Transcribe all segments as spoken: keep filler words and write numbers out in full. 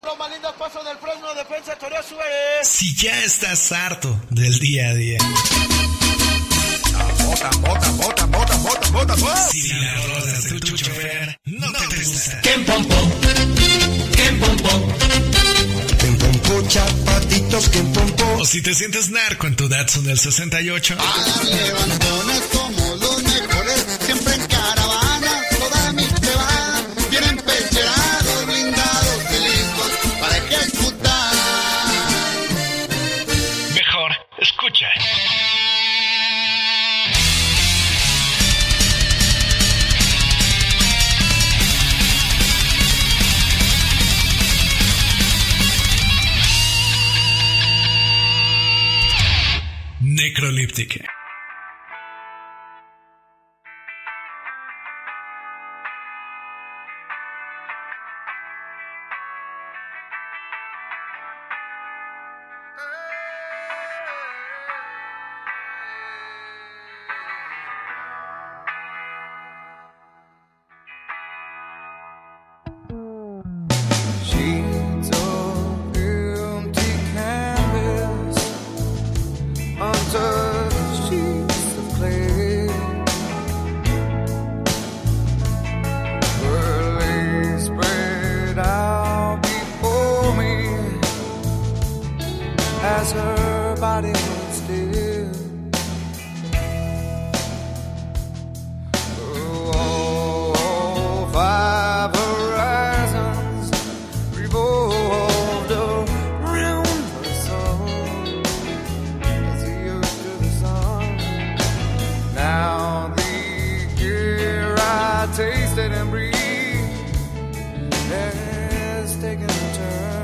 Los más lindos pasos del Fresno, defensa, Toreo, sube. Si ya estás harto del día a día. Bota, bota, bota, bota, bota, bota, bota. Si las rolas de tu chofer no te gustan. ¡Qué pompo! ¡Qué pompo! ¡Qué pompo, chapatitos, qué pompo! O si te sientes narco en tu Datsun del sesenta y ocho. A levantones como los mejores, siempre en caravana, toda mi te va. Vienen pecherados, blindados y listos para ejecutar. Mejor, escucha. Necrolíptica. As her body was still, oh, five horizons revolved around her soul as the earth to the sun. Now the air I tasted and breathed has taken a turn.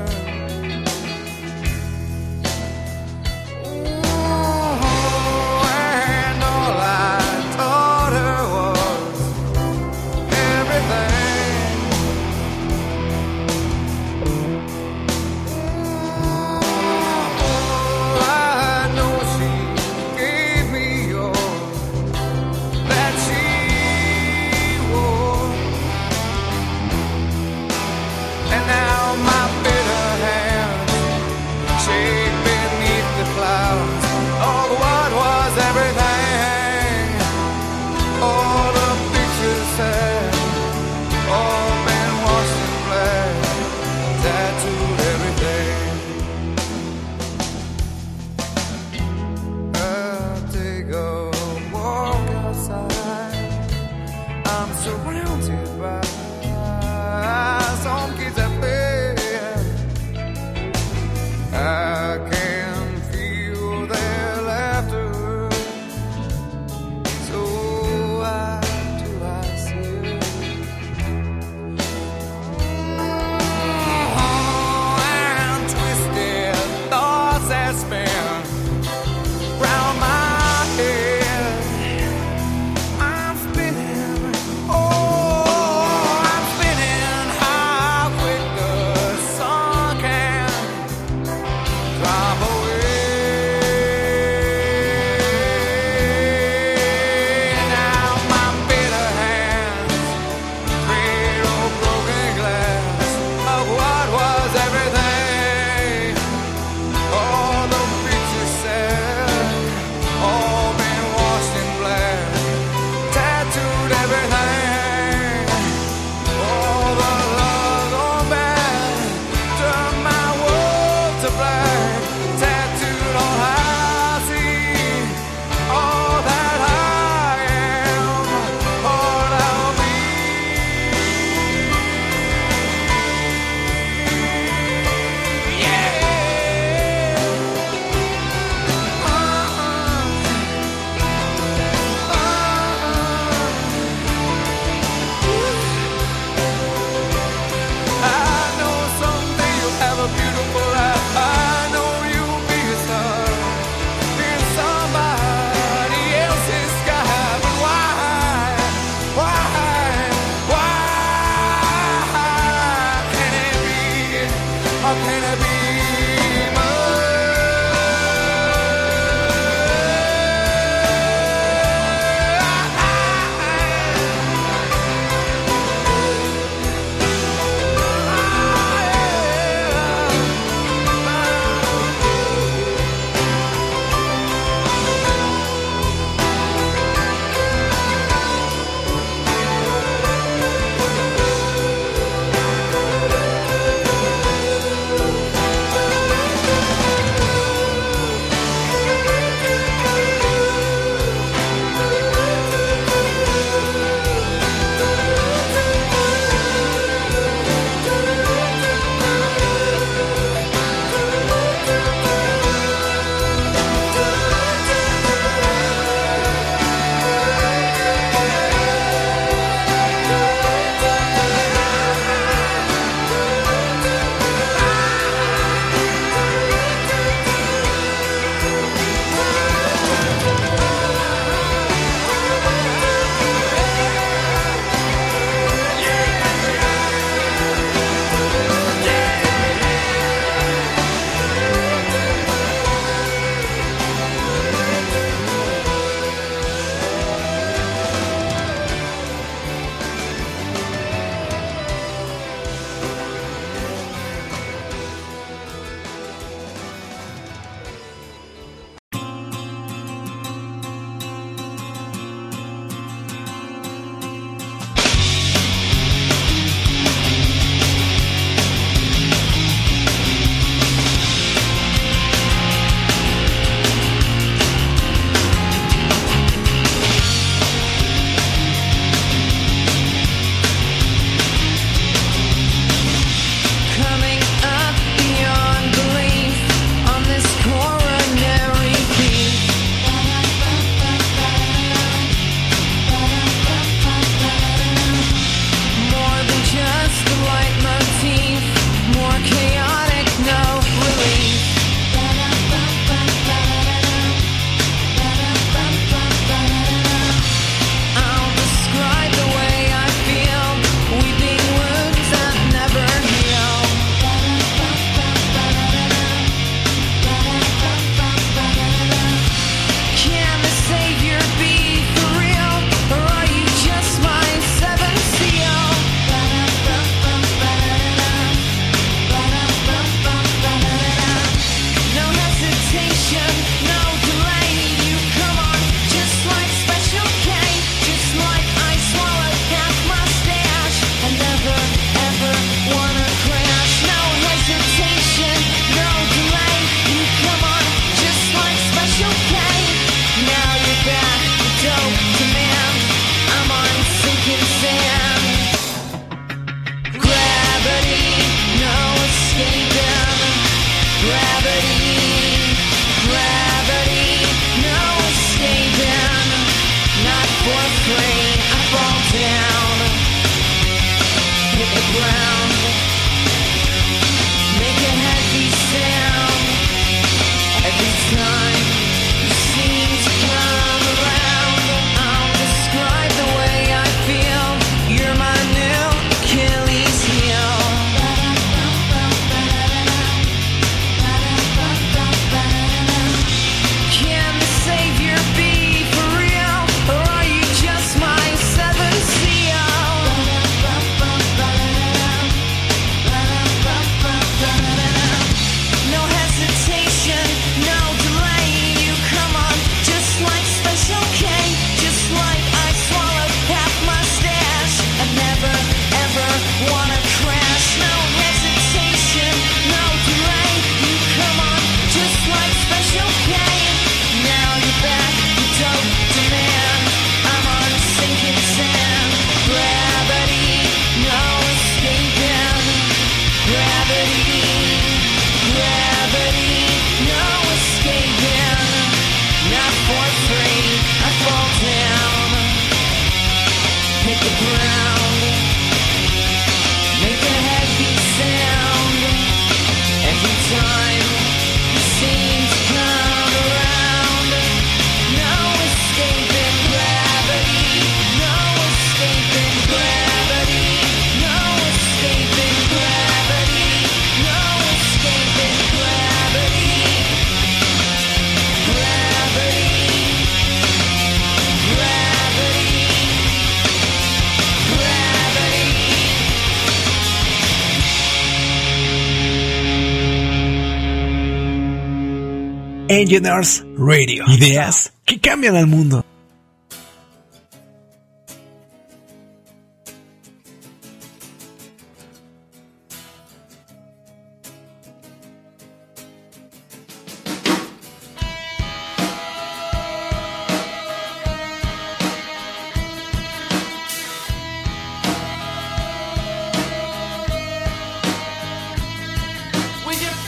Engineers Radio. Ideas que cambian al mundo.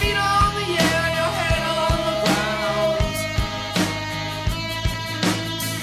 With your feet on the air, your head on the ground.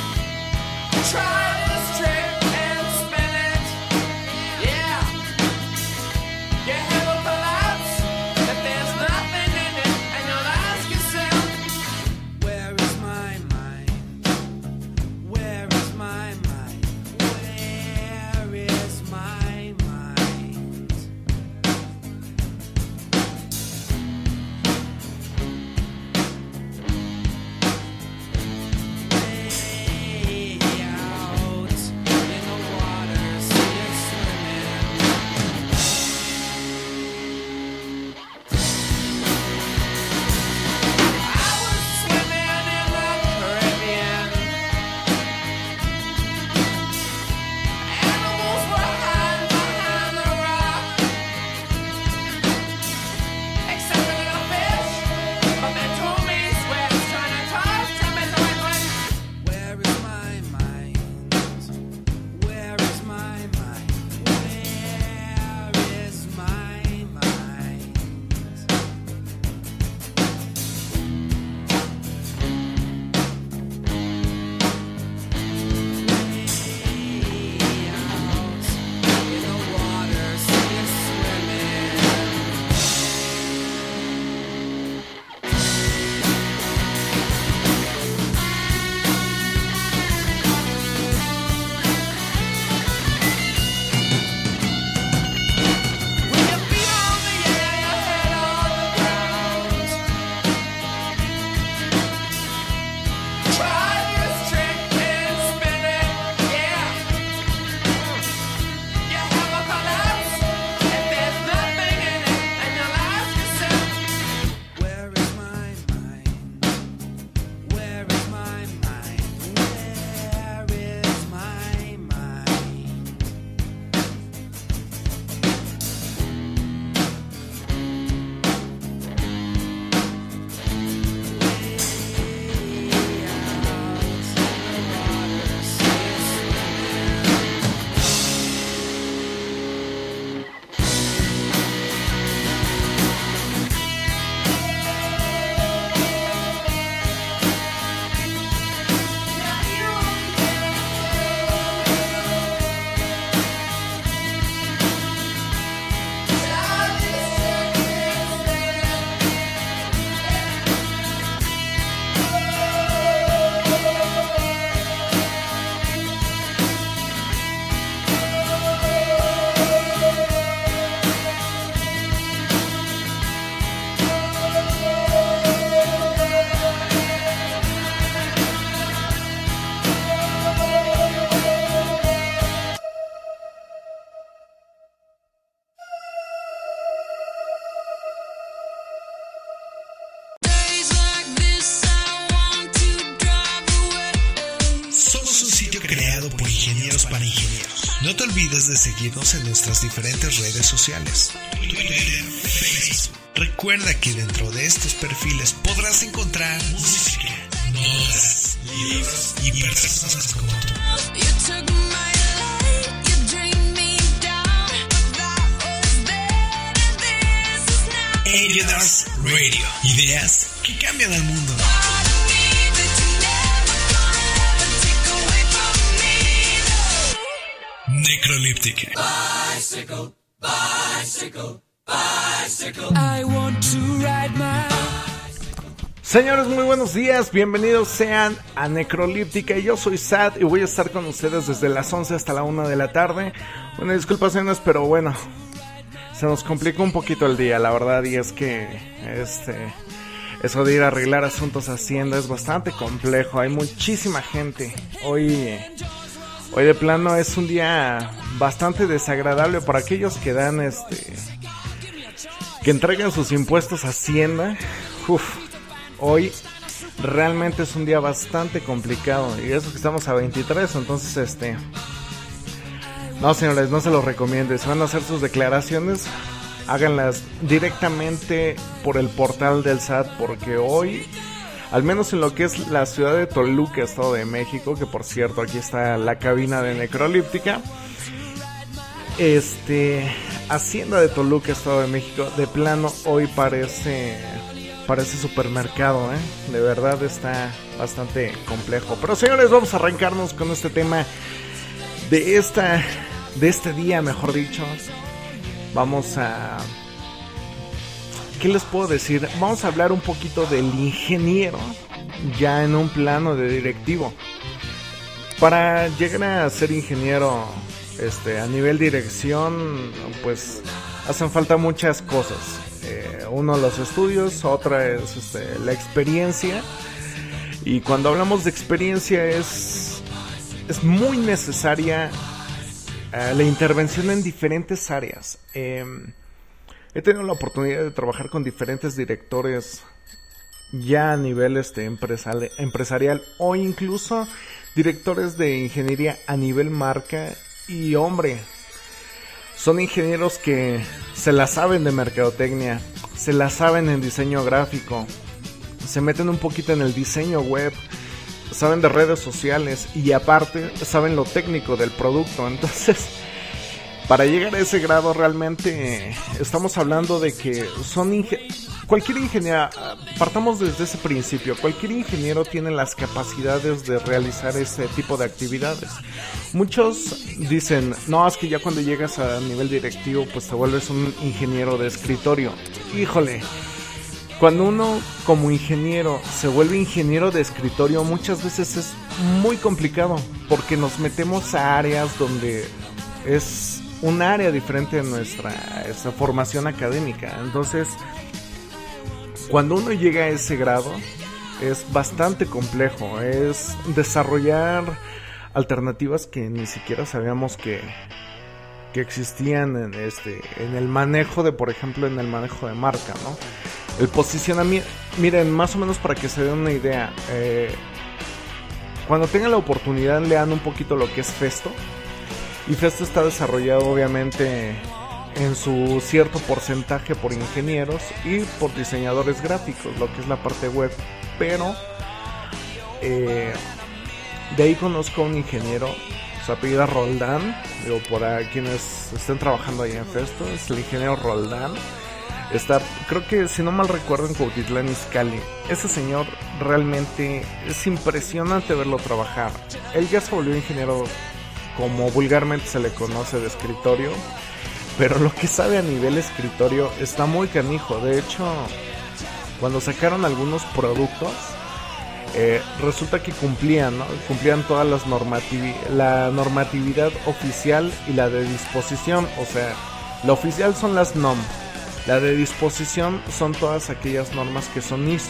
sitio creado por ingenieros para ingenieros. No te olvides de seguirnos en nuestras diferentes redes sociales, Twitter, Facebook. Recuerda que dentro de estos perfiles podrás encontrar música, notas, libros y personas como tú. Ellos Radio. Ideas que cambian el mundo. Necrolíptica. Bicycle, bicycle, bicycle. I want to ride my... Señores, muy buenos días, bienvenidos sean a Necrolíptica. Yo soy Sad y voy a estar con ustedes desde las once hasta la una de la tarde. Bueno, disculpas, señores, pero bueno, se nos complicó un poquito el día, la verdad, y es que este eso de ir a arreglar asuntos a Hacienda es bastante complejo. Hay muchísima gente. Hoy, hoy de plano es un día bastante desagradable para aquellos que dan este que entregan sus impuestos a Hacienda. Uf, hoy realmente es un día bastante complicado, y eso que estamos a veintitrés, entonces este no, señores, no se los recomiendo. Si van a hacer sus declaraciones, háganlas directamente por el portal del S A T, porque hoy, al menos en lo que es la ciudad de Toluca, Estado de México, que por cierto aquí está la cabina de Necrolíptica, este, Hacienda de Toluca, Estado de México, de plano hoy parece, parece supermercado, ¿eh? De verdad está bastante complejo. Pero señores, vamos a arrancarnos con este tema de esta, de este día, mejor dicho. Vamos a... ¿Qué les puedo decir? Vamos a hablar un poquito del ingeniero, ya en un plano de directivo. Para llegar a ser ingeniero este, a nivel dirección, pues hacen falta muchas cosas. Eh, uno, los estudios, otra es este, la experiencia. Y cuando hablamos de experiencia es... Es muy necesaria uh, la intervención en diferentes áreas. Eh, he tenido la oportunidad de trabajar con diferentes directores ya a nivel este, empresarial, empresarial o incluso directores de ingeniería a nivel marca. Y hombre, son ingenieros que se la saben de mercadotecnia, se la saben en diseño gráfico, se meten un poquito en el diseño web, saben de redes sociales y aparte saben lo técnico del producto. Entonces, para llegar a ese grado realmente estamos hablando de que son inge- cualquier ingeniero, partamos desde ese principio, cualquier ingeniero tiene las capacidades de realizar ese tipo de actividades. Muchos dicen, no, es que ya cuando llegas a nivel directivo pues te vuelves un ingeniero de escritorio. Híjole, cuando uno como ingeniero se vuelve ingeniero de escritorio, muchas veces es muy complicado porque nos metemos a áreas donde es un área diferente de nuestra, nuestra formación académica. Entonces, cuando uno llega a ese grado, es bastante complejo. Es desarrollar alternativas que ni siquiera sabíamos que, que existían en, este, en el manejo de, por ejemplo, en el manejo de marca, ¿no? El posicionamiento, miren, más o menos para que se den una idea, eh, cuando tengan la oportunidad lean un poquito lo que es Festo. Y Festo está desarrollado obviamente en su cierto porcentaje por ingenieros y por diseñadores gráficos, lo que es la parte web. Pero eh, de ahí conozco a un ingeniero, su apellido es Roldán, digo, para quienes estén trabajando ahí en Festo, es el ingeniero Roldán. Está, creo que si no mal recuerdo, en Cuautitlán Izcalli. Ese señor realmente es impresionante verlo trabajar. Él ya se volvió ingeniero, como vulgarmente se le conoce, de escritorio, pero lo que sabe a nivel escritorio está muy canijo. De hecho, cuando sacaron algunos productos, eh, resulta que cumplían, ¿no? Cumplían todas las normativi- la normatividad oficial y la de disposición. O sea, la oficial son las N O M, la de disposición son todas aquellas normas que son I S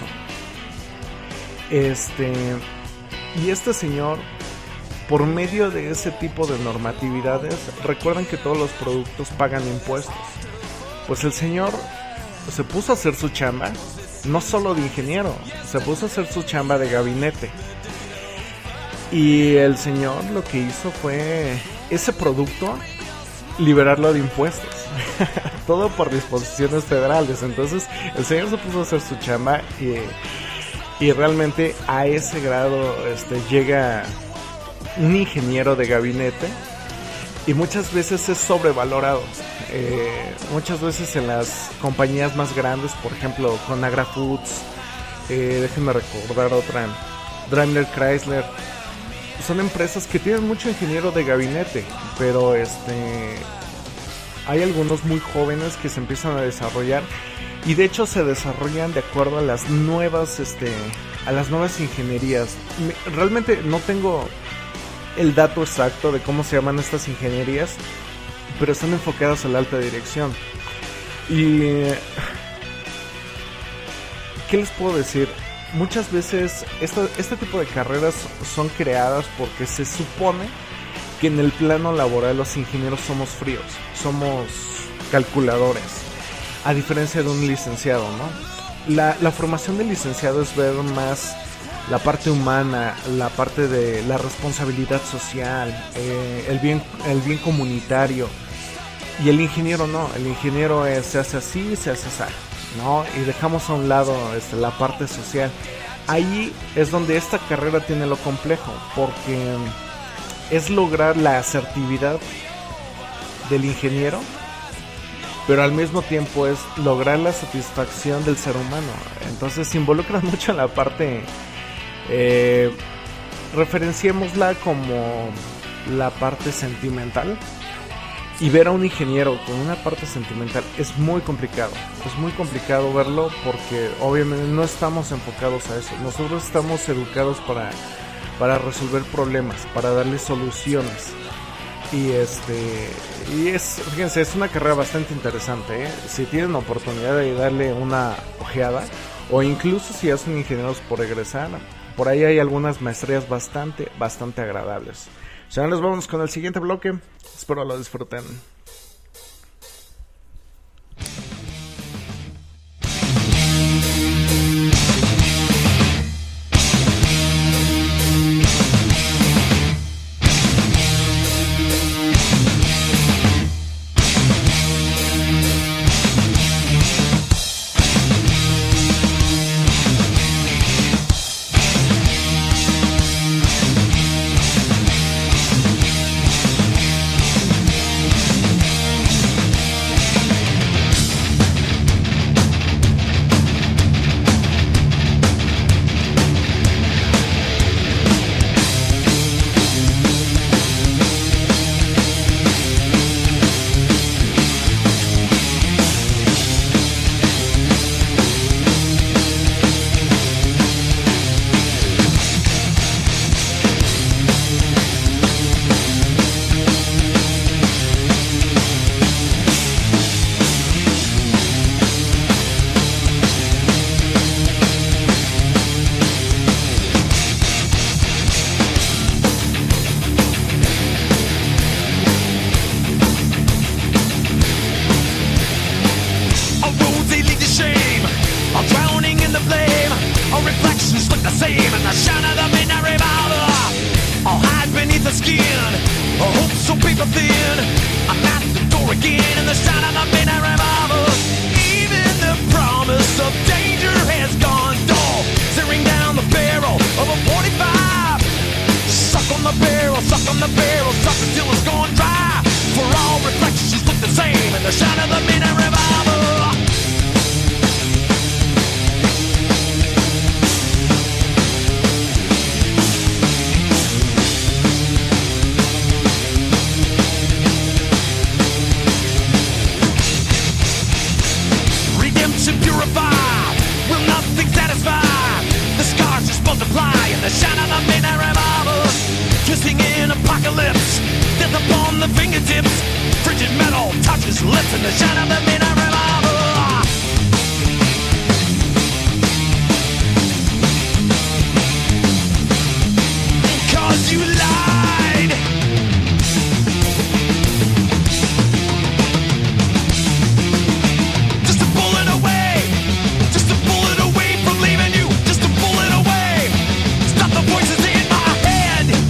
O. Este, y este señor, por medio de ese tipo de normatividades, recuerden que todos los productos pagan impuestos. Pues el señor se puso a hacer su chamba, no solo de ingeniero, se puso a hacer su chamba de gabinete. Y el señor lo que hizo fue ese producto liberarlo de impuestos. Todo por disposiciones federales. Entonces el señor se puso a hacer su chamba y, y realmente a ese grado este, llega un ingeniero de gabinete y muchas veces es sobrevalorado. Eh, muchas veces en las compañías más grandes, por ejemplo Conagra Foods, eh, déjenme recordar otra, Daimler Chrysler, son empresas que tienen mucho ingeniero de gabinete, pero este hay algunos muy jóvenes que se empiezan a desarrollar y de hecho se desarrollan de acuerdo a las nuevas este a las nuevas ingenierías. Realmente no tengo el dato exacto de cómo se llaman estas ingenierías, pero están enfocadas a la alta dirección. Y ¿qué les puedo decir? Muchas veces esta, este tipo de carreras son creadas porque se supone que en el plano laboral los ingenieros somos fríos, somos calculadores, a diferencia de un licenciado, ¿no? La, la formación del licenciado es ver más la parte humana, la parte de la responsabilidad social, eh, el bien, el bien comunitario. Y el ingeniero no, el ingeniero es, se hace así, se hace así, ¿no? Y dejamos a un lado este, la parte social. Ahí es donde esta carrera tiene lo complejo, porque es lograr la asertividad del ingeniero, pero al mismo tiempo es lograr la satisfacción del ser humano. Entonces se involucra mucho en la parte, eh, referenciémosla como la parte sentimental. Y ver a un ingeniero con una parte sentimental es muy complicado. Es muy complicado verlo porque obviamente no estamos enfocados a eso. Nosotros estamos educados para, para resolver problemas, para darle soluciones. Y este y es, fíjense, es una carrera bastante interesante, ¿eh? Si tienen oportunidad de darle una ojeada, o incluso si hacen ingenieros por egresar, por ahí hay algunas maestrías bastante, bastante agradables. Señores, vamos con el siguiente bloque. Espero lo disfruten. Voices in my head.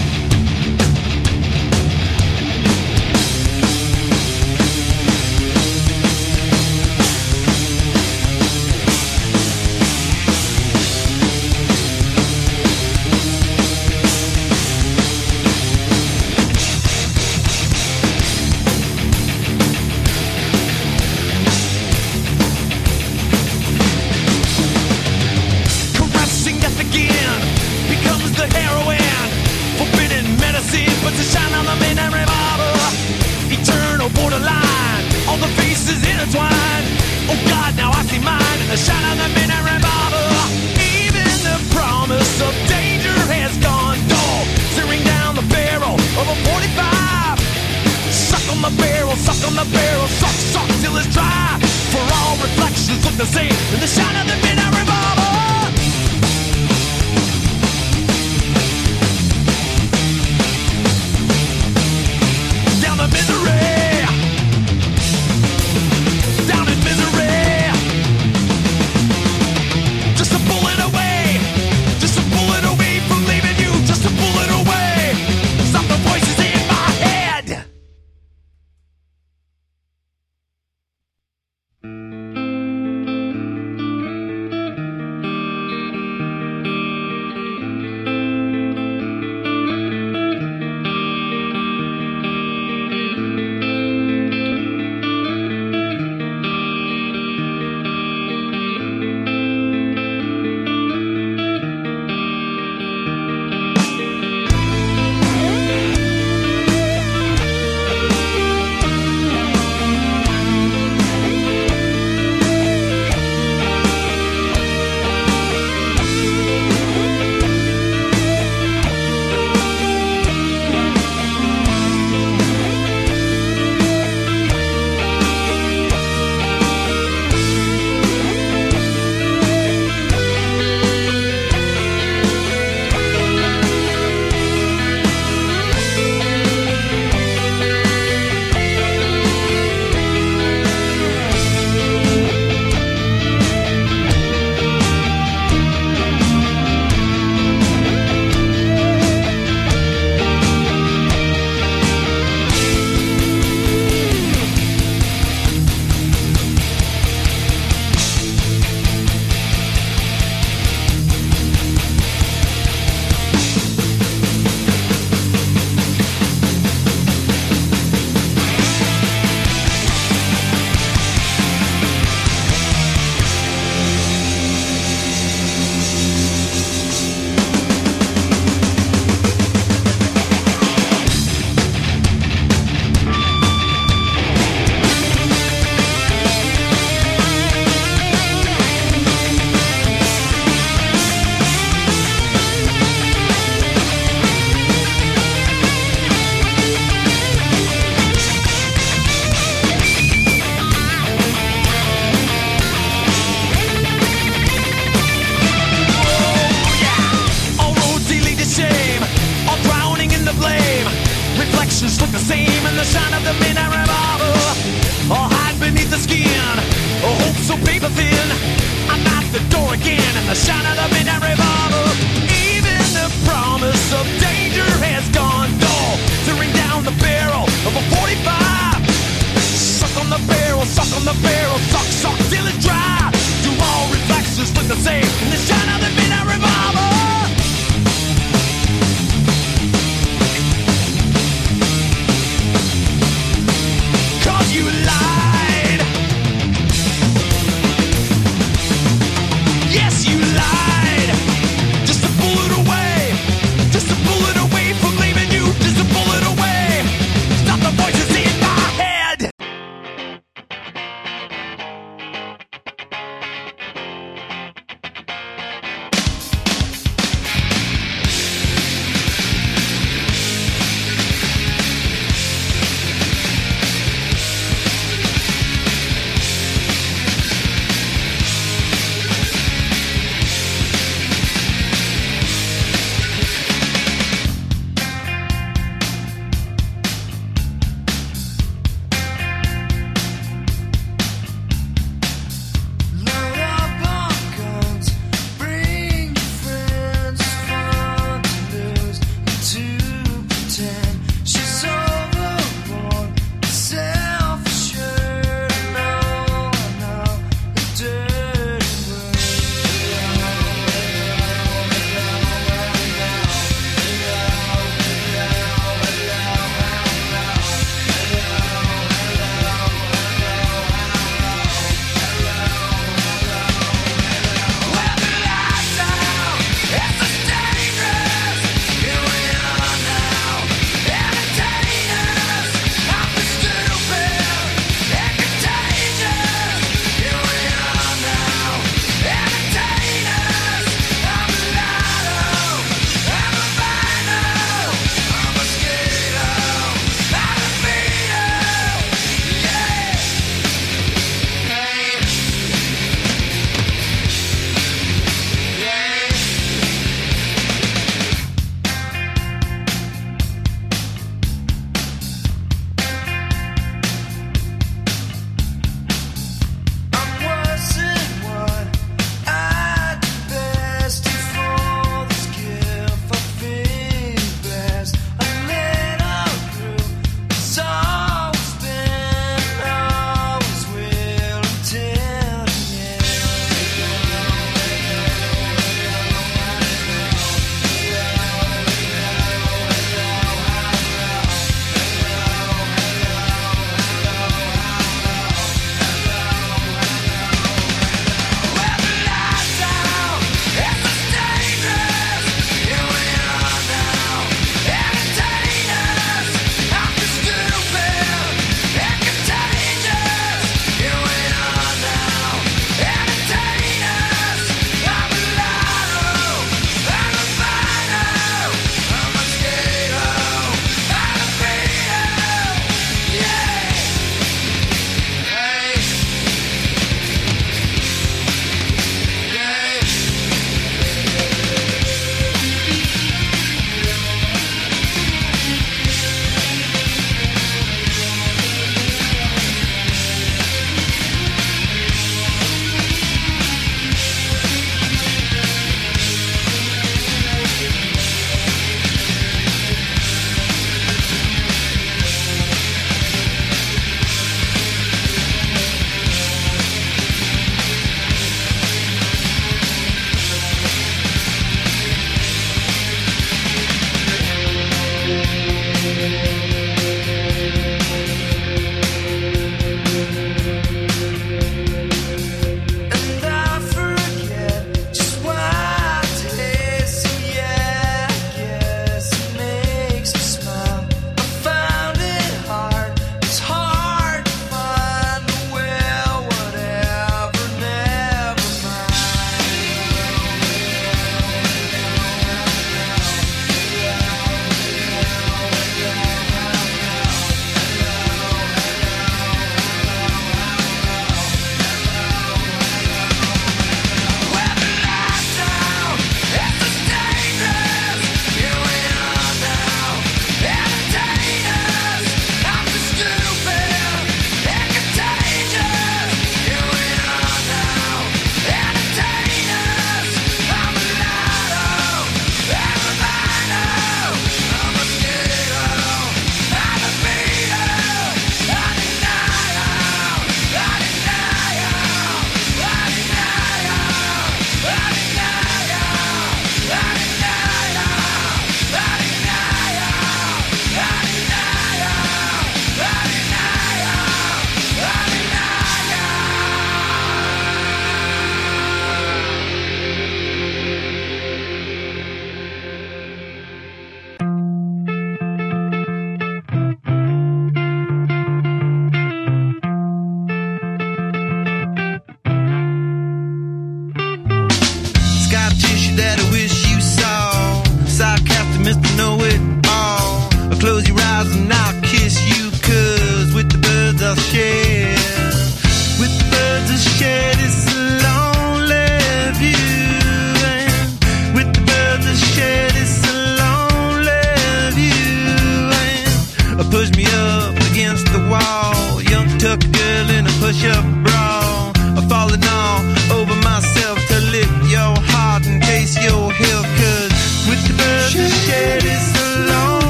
shine of the midnight revolver. Down the misery, down in misery. Just a bullet away, just a bullet away from leaving you. Just a bullet away. Stop the voices in my head. Reflections look the same in the shine of the midnight revolver. All hide beneath the skin, a hope so paper thin. I'm at the door again in the shine of the midnight revolver. Even the promise of danger has gone dull. Tearing down the barrel of a forty-five. Suck on the barrel, suck on the barrel, suck, suck till it's dry. Do all reflections look the same in the shine of the midnight revolver? You lied. Yes, you lied. Just a bullet away. Just a bullet away from leaving you. Just a bullet away. Stop the voices in my head.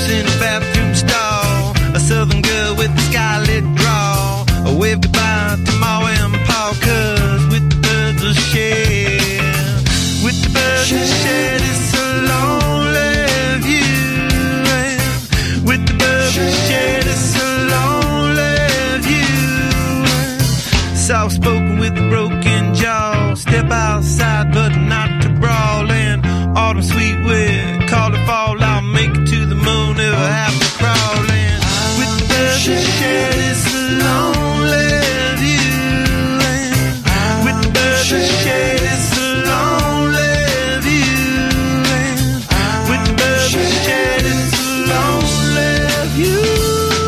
kiss in a bathroom stall. A southern girl with a scarlet drawl. A wave goodbye to Ma and Pa, 'cause with the birds of shed, with the birds of shed, it's a lonely view. And with the birds of shed, it's a lonely view. Soft spoken with a broken jaw. Step outside, but not to brawl. And autumn sweet wind, call it fall. I'll make it to the moon if I have to crawl. And with the birds of shed, it's a lonely view. And with the birds of shed, it's a lonely view. And with the birds of shed, it's a lonely view.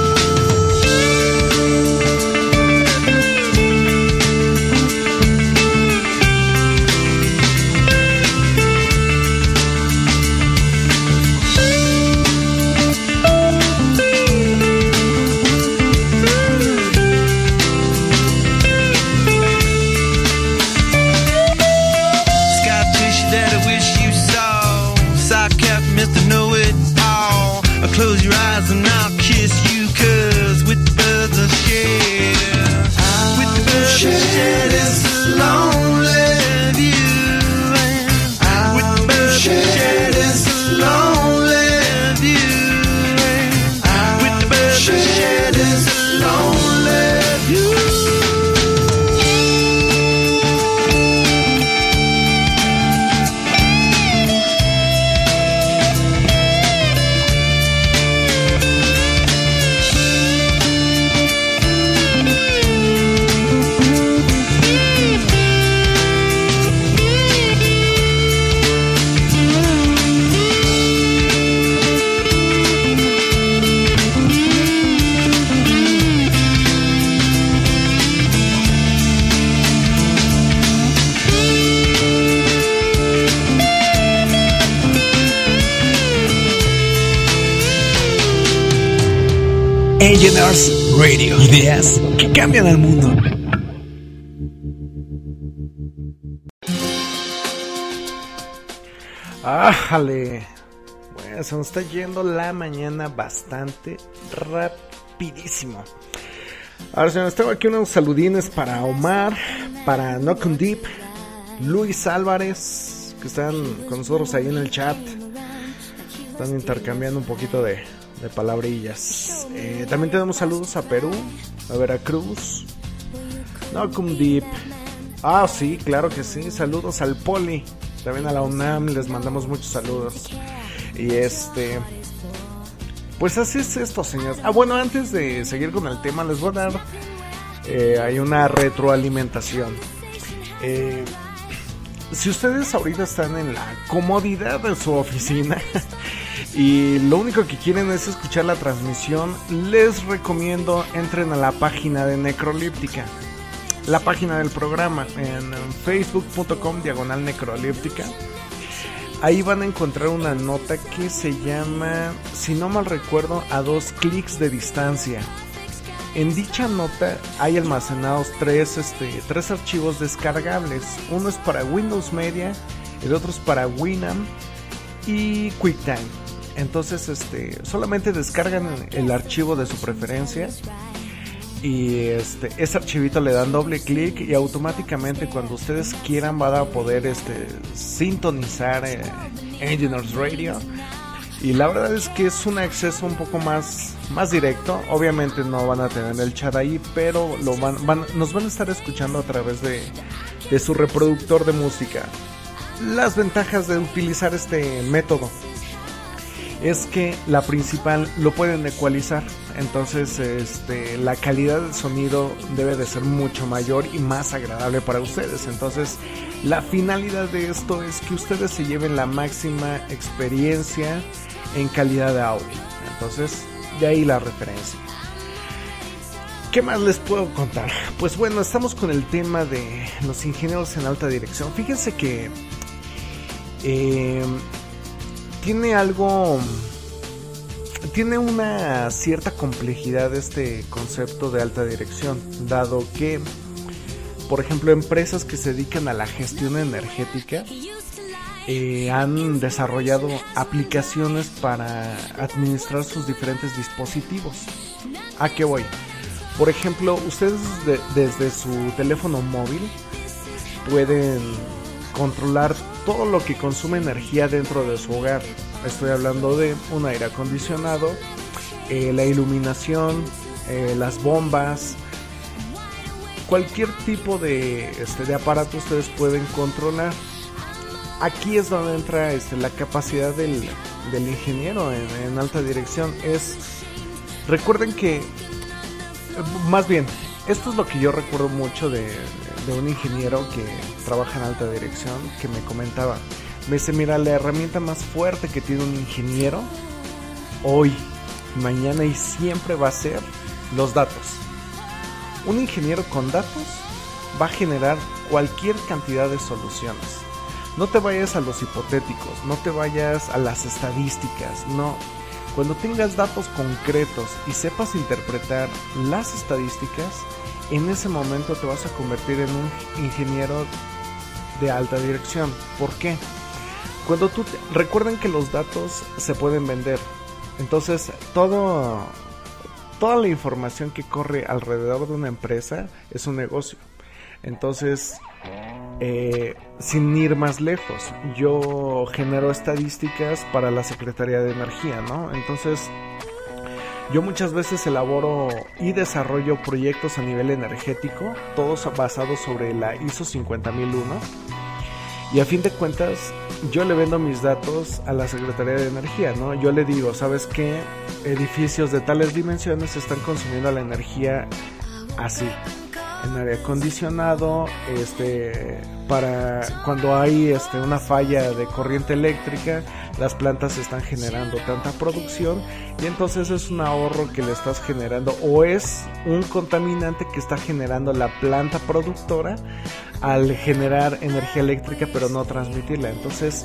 Close your eyes and I'll kiss you, 'cause with the birds of shed, with the birds of shed, it's a lonely view. And with the birds of shed, it's a lonely view. And with the birds of shed, it's a lonely view. Engineers Radio. Ideas que cambian el mundo. ¡Ájale! Bueno, se nos está yendo la mañana bastante rapidísimo. Ahora, señores, tengo aquí unos saludines para Omar, para Nocum Deep, Luis Álvarez, que están con nosotros ahí en el chat. Están intercambiando un poquito de, de palabrillas. Eh, también tenemos saludos a Perú, a Veracruz, Nocum Deep. Ah, sí, claro que sí. Saludos al Poli, también a la UNAM, les mandamos muchos saludos. Y este... pues así es esto, señores. Ah, bueno, antes de seguir con el tema, les voy a dar... Eh, hay una retroalimentación. Eh, si ustedes ahorita están en la comodidad de su oficina y lo único que quieren es escuchar la transmisión, les recomiendo entren a la página de Necrolíptica, la página del programa, en facebook punto com diagonal Necrolíptica. Ahí van a encontrar una nota que se llama, si no mal recuerdo, a dos clics de distancia. En dicha nota hay almacenados tres, este, tres archivos descargables. Uno es para Windows Media, el otro es para Winamp y QuickTime. Entonces, este, solamente descargan el archivo de su preferencia y este, ese archivito le dan doble clic y automáticamente cuando ustedes quieran van a poder este, sintonizar eh, Engineers Radio. Y la verdad es que es un acceso un poco más, más directo. Obviamente no van a tener el chat ahí, pero lo van, van, nos van a estar escuchando a través de, de su reproductor de música. Las ventajas de utilizar este método es que la principal lo pueden ecualizar, entonces este, la calidad del sonido debe de ser mucho mayor y más agradable para ustedes. Entonces la finalidad de esto es que ustedes se lleven la máxima experiencia en calidad de audio. Entonces de ahí la referencia. ¿Qué más les puedo contar? Pues bueno, estamos con el tema de los ingenieros en alta dirección. Fíjense que eh, tiene algo, tiene una cierta complejidad este concepto de alta dirección, dado que, por ejemplo, empresas que se dedican a la gestión energética eh, han desarrollado aplicaciones para administrar sus diferentes dispositivos. ¿A qué voy? Por ejemplo, ustedes de, desde su teléfono móvil pueden controlar todo lo que consume energía dentro de su hogar. Estoy hablando de un aire acondicionado, eh, la iluminación, eh, las bombas, cualquier tipo de, este, de aparato ustedes pueden controlar. Aquí es donde entra este, la capacidad del, del ingeniero en, en alta dirección. Es, recuerden que, más bien, esto es lo que yo recuerdo mucho de, de un ingeniero que trabaja en alta dirección, que me comentaba. Me dice, mira, la herramienta más fuerte que tiene un ingeniero hoy, mañana y siempre va a ser los datos. Un ingeniero con datos va a generar cualquier cantidad de soluciones. No te vayas a los hipotéticos, no te vayas a las estadísticas, no. Cuando tengas datos concretos y sepas interpretar las estadísticas, en ese momento te vas a convertir en un ingeniero de alta dirección. ¿Por qué? Cuando tú te... Recuerden que los datos se pueden vender. Entonces, todo, toda la información que corre alrededor de una empresa es un negocio. Entonces, eh, sin ir más lejos, yo genero estadísticas para la Secretaría de Energía, ¿no? Entonces, yo muchas veces elaboro y desarrollo proyectos a nivel energético, todos basados sobre la I S O cincuenta mil uno. Y a fin de cuentas, yo le vendo mis datos a la Secretaría de Energía, ¿no? Yo le digo, ¿sabes qué? Edificios de tales dimensiones están consumiendo la energía así. En aire acondicionado, este, para cuando hay este, una falla de corriente eléctrica, las plantas están generando tanta producción y entonces es un ahorro que le estás generando, o es un contaminante que está generando la planta productora al generar energía eléctrica pero no transmitirla. Entonces,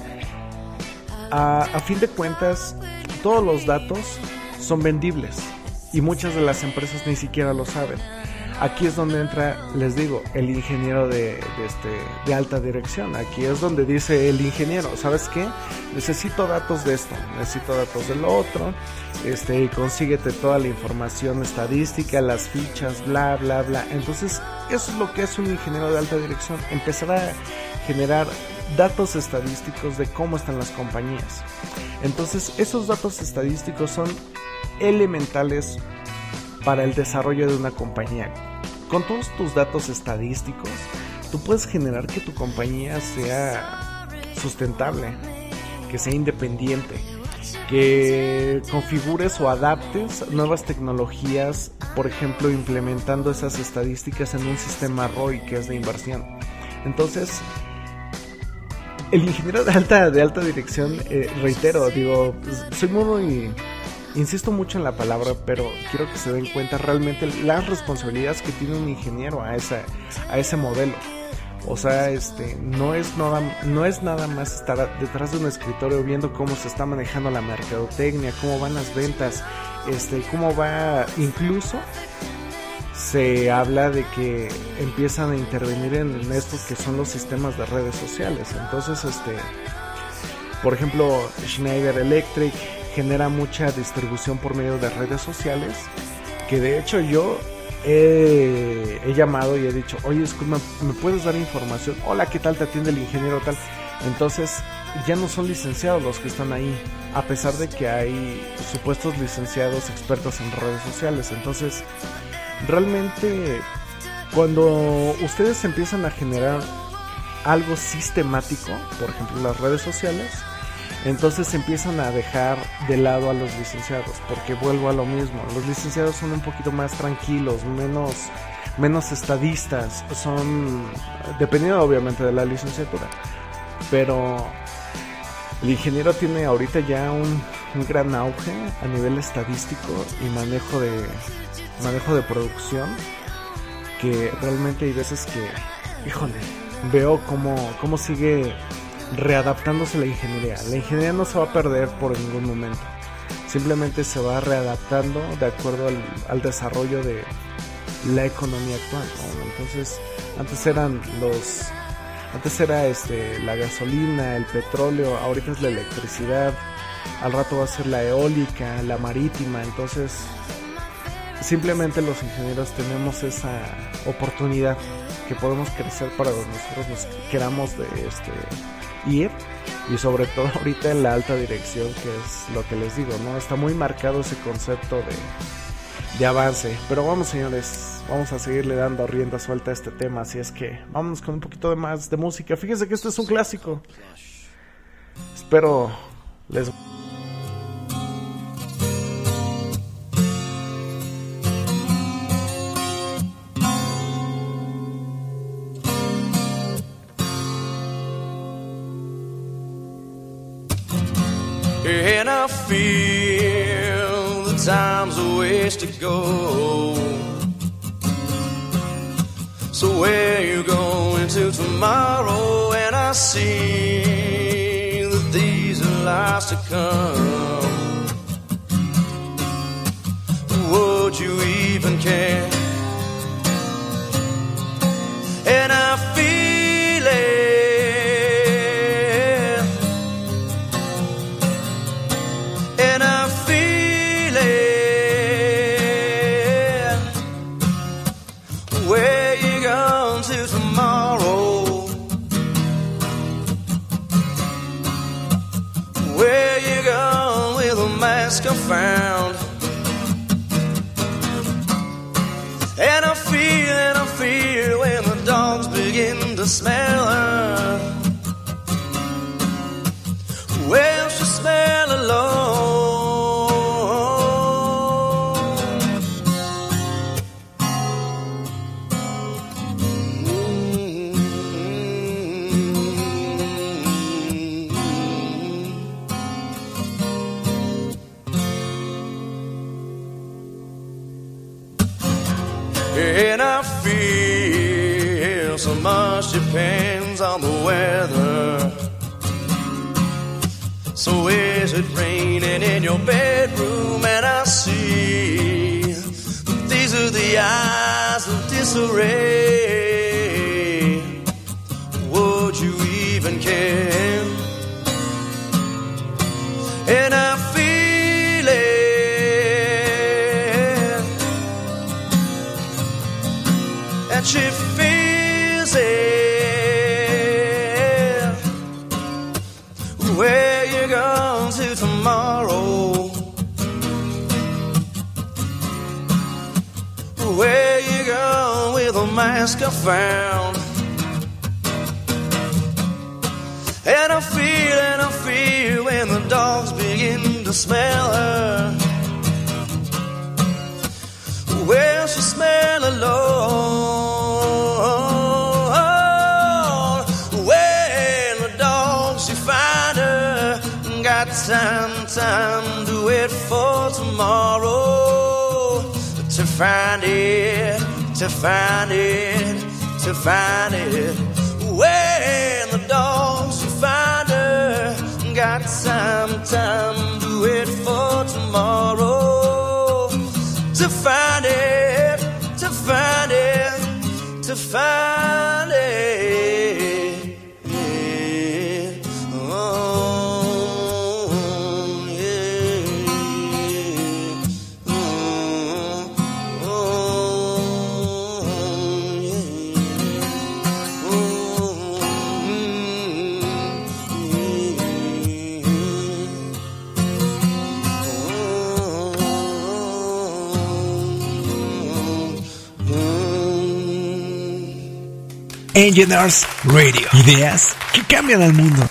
a, a fin de cuentas, todos los datos son vendibles y muchas de las empresas ni siquiera lo saben. Aquí es donde entra, les digo, el ingeniero de, de, este, de alta dirección. Aquí es donde dice el ingeniero, ¿sabes qué? Necesito datos de esto, necesito datos de lo otro, este, y consíguete toda la información estadística, las fichas, bla, bla, bla. Entonces, eso es lo que es un ingeniero de alta dirección, empezar a generar datos estadísticos de cómo están las compañías. Entonces, esos datos estadísticos son elementales para el desarrollo de una compañía. Con todos tus datos estadísticos, tú puedes generar que tu compañía sea sustentable, que sea independiente, que configures o adaptes nuevas tecnologías, por ejemplo, implementando esas estadísticas en un sistema R O I, que es de inversión. Entonces, el ingeniero de alta, de alta dirección, eh, reitero, digo, pues, soy muy... Insisto mucho en la palabra, pero quiero que se den cuenta realmente las responsabilidades que tiene un ingeniero a esa, a ese modelo. O sea, este, no es nada, no es nada más estar detrás de un escritorio viendo cómo se está manejando la mercadotecnia, cómo van las ventas, este, cómo va. Incluso se habla de que empiezan a intervenir en, en estos que son los sistemas de redes sociales. Entonces, este, por ejemplo, Schneider Electric genera mucha distribución por medio de redes sociales, que de hecho yo he, he llamado y he dicho, oye, escucha, ¿me puedes dar información? Hola, ¿qué tal? Te atiende el ingeniero tal. Entonces ya no son licenciados los que están ahí, a pesar de que hay supuestos licenciados expertos en redes sociales. Entonces realmente cuando ustedes empiezan a generar algo sistemático, por ejemplo las redes sociales, entonces empiezan a dejar de lado a los licenciados, porque vuelvo a lo mismo, los licenciados son un poquito más tranquilos, menos, menos estadistas, son, dependiendo obviamente de la licenciatura, pero el ingeniero tiene ahorita ya un, un gran auge a nivel estadístico y manejo de, manejo de producción, que realmente hay veces que, híjole, veo cómo, cómo sigue readaptándose la ingeniería. La ingeniería no se va a perder por ningún momento, simplemente se va readaptando de acuerdo al, al desarrollo de la economía actual, ¿no? Entonces, antes eran los Antes era este, la gasolina, el petróleo, ahorita es la electricidad, al rato va a ser la eólica, la marítima. Entonces simplemente los ingenieros tenemos esa oportunidad que podemos crecer para donde nosotros nos queramos de este, ir, y sobre todo ahorita en la alta dirección, que es lo que les digo, ¿no? Está muy marcado ese concepto de, de avance. Pero vamos, señores, vamos a seguirle dando rienda suelta a este tema, así es que vámonos con un poquito de más de música. Fíjense que esto es un clásico, espero les And I feel the time's a ways to go. So where you going to tomorrow? And I see that these are lives to come. Would you even care? And I feel it. Found. And I feel, and I feel when the dogs begin to smell her. Well, she smell alone. And I feel so much depends on the weather. So is it raining in your bedroom? And I see these are the eyes of disarray. Would you even care? And I feel it. And she feels it. Where you going to tomorrow? Where you going with a mask I found? And I feel, and I feel when the dogs begin to smell her. Well, she smell alone. When the dogs, she find her. Got time, time to wait for tomorrow. To find it, to find it, to find it. When the dogs, she find her. Got time, time to wait for tomorrow. To find it, to find it, to find it. Yeah. Oh, yeah. Oh, oh, yeah. Oh, Engineers Radio. Ideas que cambian el mundo.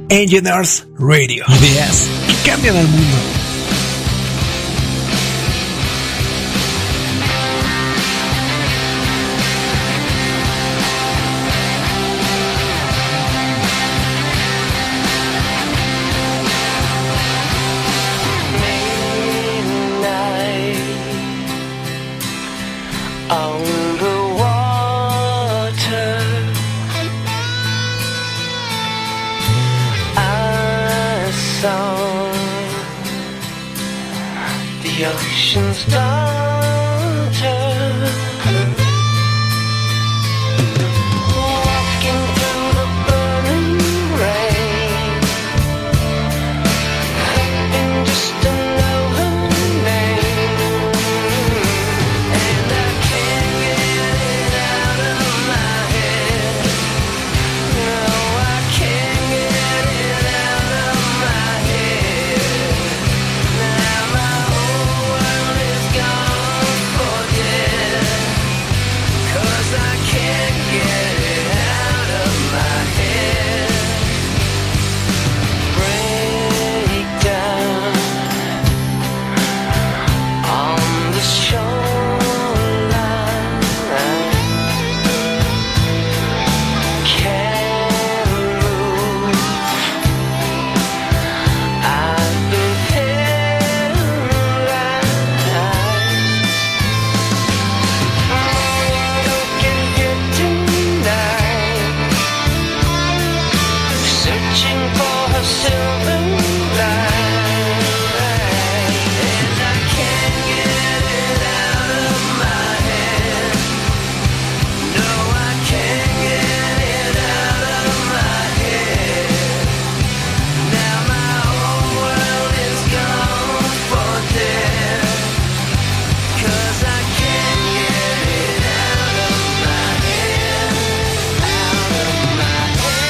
Engineers Radio. Ideas que cambian al mundo. Ocean's daughter, walking through the burning rain, hoping just to know her name, and I can't get it out of my head. No, I can't get it out of my head. Now my whole world is gone for dead, 'cause I can't get it out of my head. Break down on the shoreline, can't move. I've been paralyzed. Don't get here tonight, searching for her silver line, and I can't get it out of my head. No, I can't get it out of my head. Now my whole world is gone for dead, 'cause I can't get it out of my head, out of my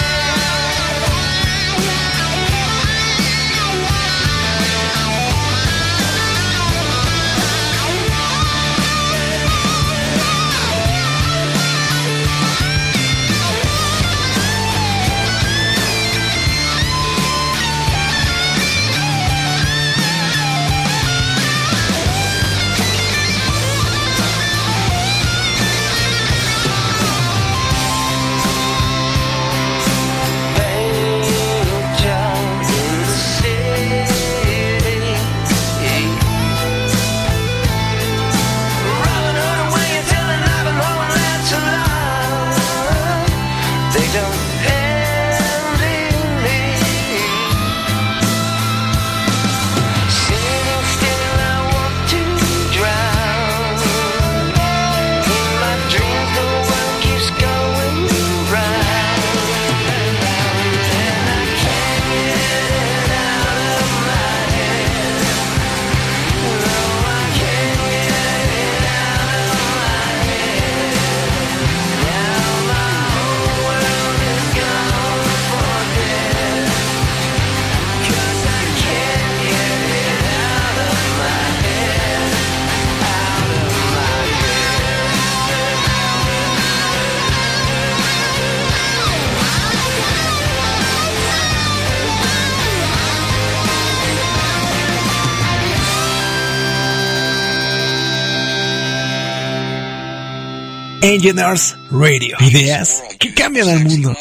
Engineers Radio. Ideas que cambian al mundo.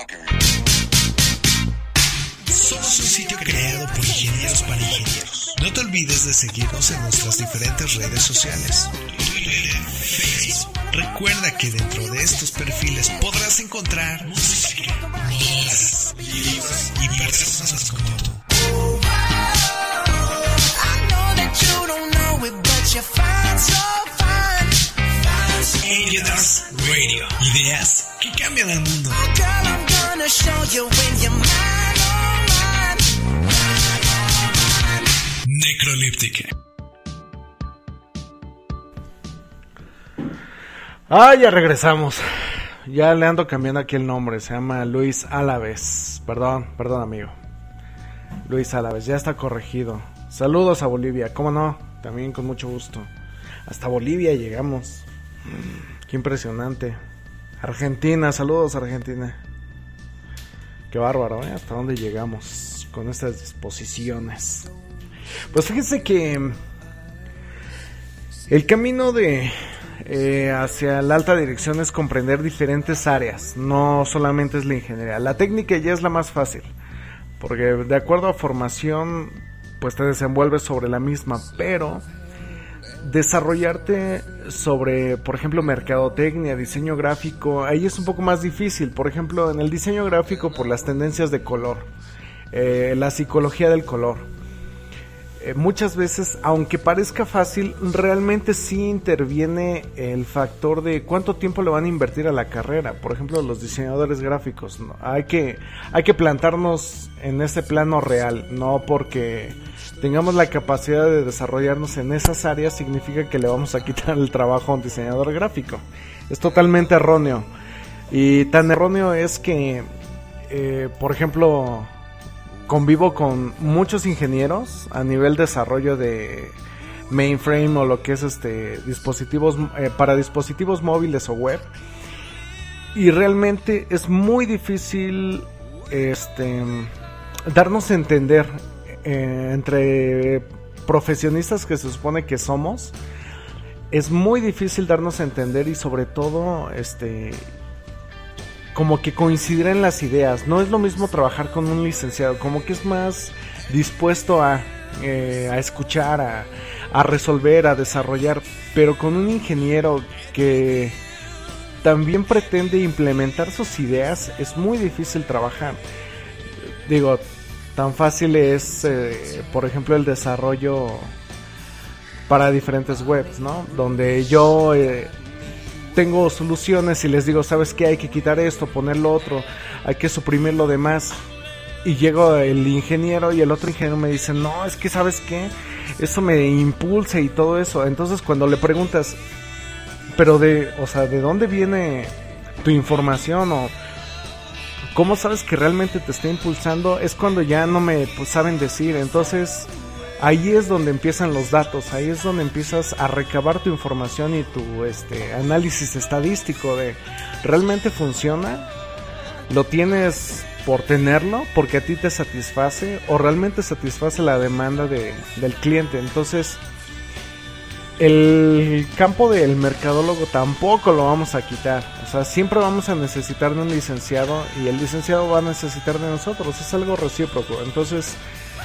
Somos un sitio creado por ingenieros para ingenieros. No te olvides de seguirnos en nuestras diferentes redes sociales. Twitter, Facebook. Recuerda que dentro de estos perfiles podrás encontrar música, novelas, libros y personas como tú. Engineers Radio. Ideas que cambian el mundo. Necrolíptica. Ah, ya regresamos. Ya le ando cambiando aquí el nombre. Se llama Luis Álaves. Perdón, perdón amigo. Luis Álaves, ya está corregido. Saludos a Bolivia, ¿cómo no? También con mucho gusto. Hasta Bolivia llegamos. Qué impresionante. Argentina, saludos Argentina. Qué bárbaro, ¿eh? Hasta dónde llegamos con estas disposiciones. Pues fíjense que el camino de eh, hacia la alta dirección es comprender diferentes áreas, no solamente es la ingeniería. La técnica ya es la más fácil, porque de acuerdo a formación, pues te desenvuelves sobre la misma, pero desarrollarte sobre, por ejemplo, mercadotecnia, diseño gráfico, ahí es un poco más difícil. Por ejemplo, en el diseño gráfico, por las tendencias de color, eh, la psicología del color. Eh, muchas veces, aunque parezca fácil, realmente sí interviene el factor de cuánto tiempo le van a invertir a la carrera. Por ejemplo, los diseñadores gráficos, ¿no? Hay que, hay que plantarnos en ese plano real, no porque tengamos la capacidad de desarrollarnos en esas áreas significa que le vamos a quitar el trabajo a un diseñador gráfico. Es totalmente erróneo. Y tan erróneo es que, eh, por ejemplo, convivo con muchos ingenieros a nivel desarrollo de mainframe o lo que es este dispositivos eh, para dispositivos móviles o web, y realmente es muy difícil este darnos a entender eh, entre profesionistas que se supone que somos. Es muy difícil darnos a entender y sobre todo este como que coincidir en las ideas. No es lo mismo trabajar con un licenciado, como que es más dispuesto a, eh, a escuchar, a, a resolver, a desarrollar, pero con un ingeniero que también pretende implementar sus ideas es muy difícil trabajar. Digo, tan fácil es, eh, por ejemplo, el desarrollo para diferentes webs, ¿no? Donde yo Eh, tengo soluciones y les digo, ¿sabes qué? Hay que quitar esto, poner lo otro, hay que suprimir lo demás. Y llego el ingeniero y el otro ingeniero me dice, no, es que ¿sabes qué? Eso me impulsa y todo eso. Entonces cuando le preguntas, pero de, o sea, ¿de dónde viene tu información? O ¿cómo sabes que realmente te está impulsando? Es cuando ya no me pues, saben decir. Entonces ahí es donde empiezan los datos, ahí es donde empiezas a recabar tu información y tu este análisis estadístico de ¿realmente funciona? ¿Lo tienes por tenerlo? ¿Porque a ti te satisface? ¿O realmente satisface la demanda de, del cliente? Entonces, el campo del mercadólogo tampoco lo vamos a quitar. O sea, siempre vamos a necesitar de un licenciado y el licenciado va a necesitar de nosotros. Es algo recíproco. Entonces,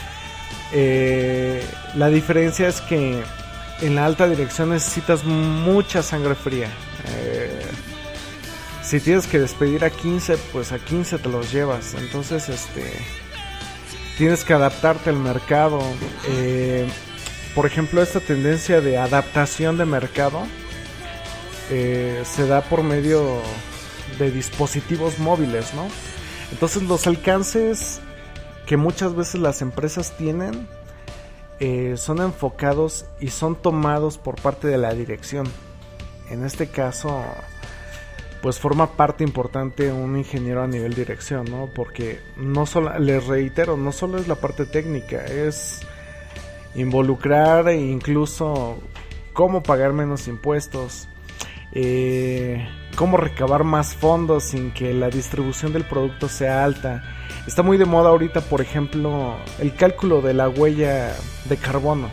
Eh, la diferencia es que en la alta dirección necesitas mucha sangre fría. Eh, si tienes que despedir a quince, pues a quince te los llevas. Entonces, este, tienes que adaptarte al mercado. Eh, por ejemplo, esta tendencia de adaptación de mercado eh, se da por medio de dispositivos móviles, ¿no? Entonces, los alcances que muchas veces las empresas tienen eh, son enfocados y son tomados por parte de la dirección. En este caso, pues forma parte importante un ingeniero a nivel dirección, ¿no? Porque no solo, les reitero, no solo es la parte técnica, es involucrar e incluso cómo pagar menos impuestos, eh, cómo recabar más fondos sin que la distribución del producto sea alta. Está muy de moda ahorita, por ejemplo, el cálculo de la huella de carbono.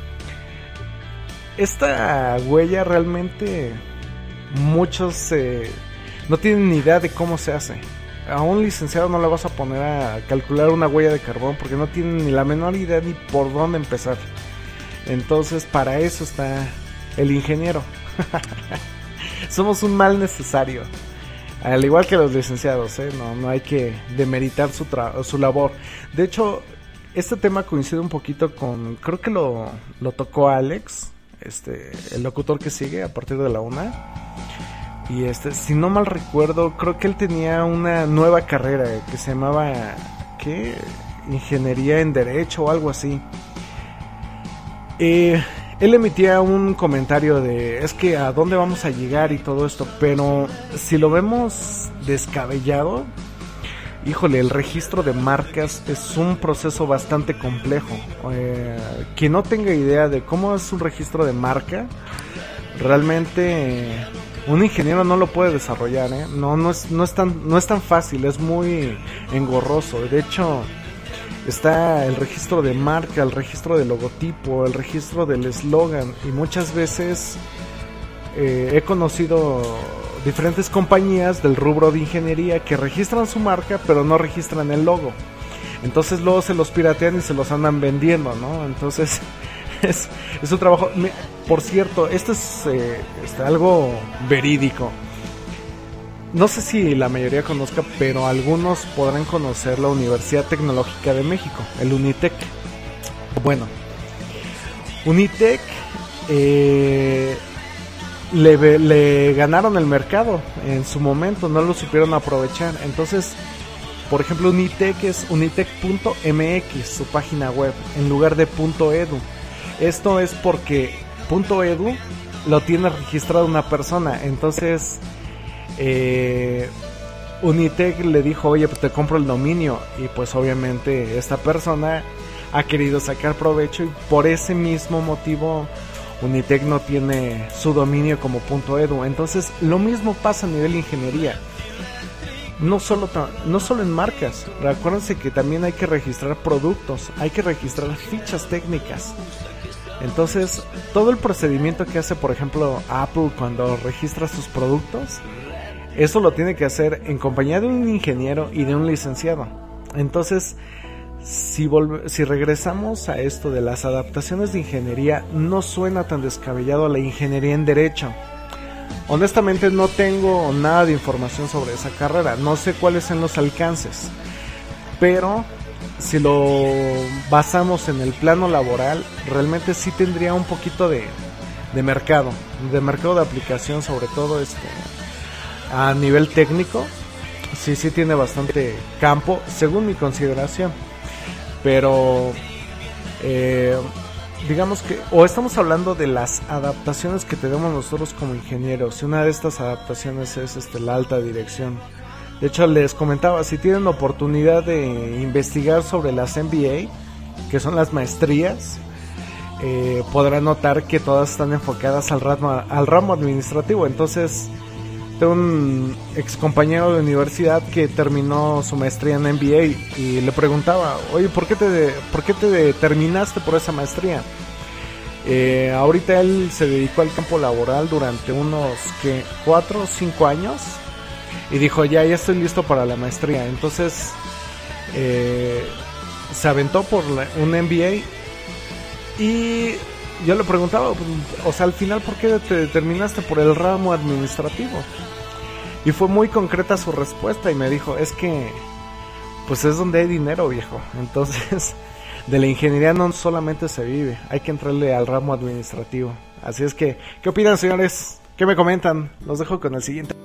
Esta huella realmente muchos eh, no tienen ni idea de cómo se hace. A un licenciado no le vas a poner a calcular una huella de carbono porque no tienen ni la menor idea ni por dónde empezar. Entonces, para eso está el ingeniero. Somos un mal necesario. Al igual que los licenciados, ¿eh? no, no hay que demeritar su, tra- su labor. De hecho, este tema coincide un poquito con, creo que lo, lo tocó Alex, este, el locutor que sigue a partir de la una. Y este, si no mal recuerdo, creo que él tenía una nueva carrera que se llamaba, ¿qué? Ingeniería en Derecho o algo así. Eh... Él emitía un comentario de, es que a dónde vamos a llegar y todo esto, pero si lo vemos descabellado, híjole, el registro de marcas es un proceso bastante complejo. Eh, quien no tenga idea de cómo es un registro de marca, realmente un ingeniero no lo puede desarrollar, ¿eh? No, no es, no es tan, no es tan fácil, es muy engorroso. De hecho, está el registro de marca, el registro del logotipo, el registro del eslogan, y muchas veces eh, he conocido diferentes compañías del rubro de ingeniería que registran su marca pero no registran el logo. Entonces luego se los piratean y se los andan vendiendo, ¿no? Entonces es, es un trabajo. Por cierto, esto es eh, este, algo verídico. No sé si la mayoría conozca, pero algunos podrán conocer la Universidad Tecnológica de México, el UNITEC. Bueno, UNITEC eh, le, le ganaron el mercado en su momento, no lo supieron aprovechar. Entonces, por ejemplo, UNITEC es unitec punto m x, su página web, en lugar de .edu. Esto es porque .edu lo tiene registrado una persona. Entonces eh, UNITEC le dijo, oye, pues te compro el dominio, y pues obviamente esta persona ha querido sacar provecho, y por ese mismo motivo UNITEC no tiene su dominio como .edu. Entonces lo mismo pasa a nivel ingeniería. No solo, no solo en marcas, recuérdense que también hay que registrar productos, hay que registrar fichas técnicas. Entonces, todo el procedimiento que hace, por ejemplo, Apple cuando registra sus productos, eso lo tiene que hacer en compañía de un ingeniero y de un licenciado. Entonces, si, volve, si regresamos a esto de las adaptaciones de ingeniería, no suena tan descabellado la ingeniería en derecho. Honestamente no tengo nada de información sobre esa carrera, no sé cuáles son los alcances, pero si lo basamos en el plano laboral, realmente sí tendría un poquito de, de mercado, de mercado de aplicación, sobre todo este, a nivel técnico, sí, sí tiene bastante campo, según mi consideración, pero eh, digamos que, o estamos hablando de las adaptaciones que tenemos nosotros como ingenieros, y una de estas adaptaciones es este, la alta dirección. De hecho, les comentaba, si tienen oportunidad de investigar sobre las M B A, que son las maestrías, eh, podrán notar que todas están enfocadas al ramo, al ramo administrativo. Entonces, tengo un ex compañero de universidad que terminó su maestría en M B A y le preguntaba, oye, ¿por qué te, ¿por qué te terminaste por esa maestría? Eh, ahorita él se dedicó al campo laboral durante unos ¿qué? cuatro o cinco años y dijo, ya, ya estoy listo para la maestría. Entonces eh, se aventó por la, un M B A, y yo le preguntaba, o sea, al final, ¿por qué te terminaste por el ramo administrativo? Y fue muy concreta su respuesta y me dijo, es que pues es donde hay dinero, viejo. Entonces, de la ingeniería no solamente se vive, hay que entrarle al ramo administrativo. Así es que, ¿qué opinan, señores? ¿Qué me comentan? Los dejo con el siguiente.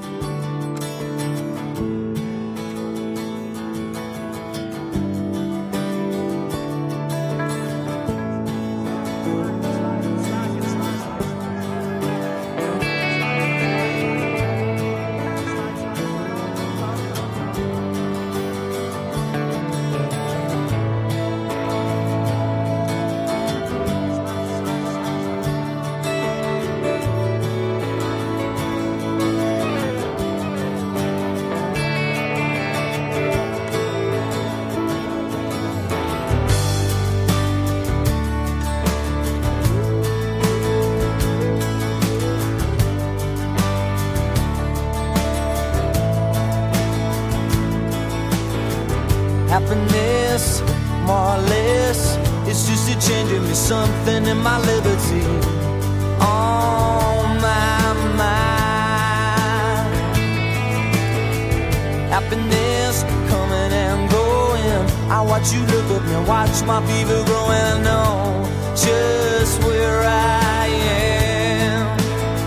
Happiness, more or less, it's just a changing me something in my liberty. On my mind. Happiness coming and going. I watch you look at me, watch my fever grow, and I know just where I am.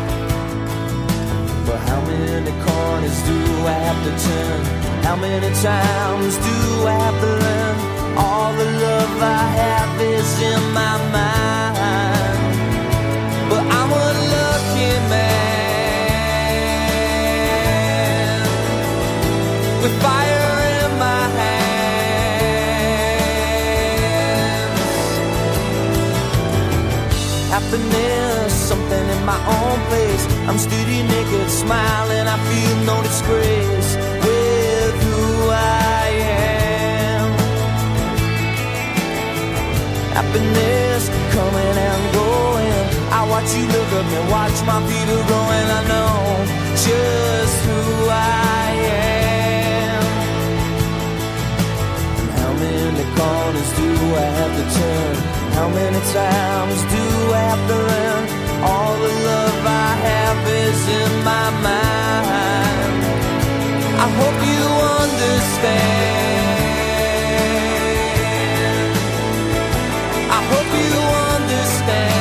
But how many corners do I have to turn? How many times do I have to learn? All the love I have is in my mind. But I'm a lucky man with fire in my hands. Happiness, something in my own place. I'm steady naked, smiling, I feel no disgrace with who I am. Happiness coming and going, I watch you look up and watch my feet are growing. I know just who I am. And how many corners do I have to turn? How many times do I have to learn? All the love I have is in my mind. I hope you understand. I hope you understand.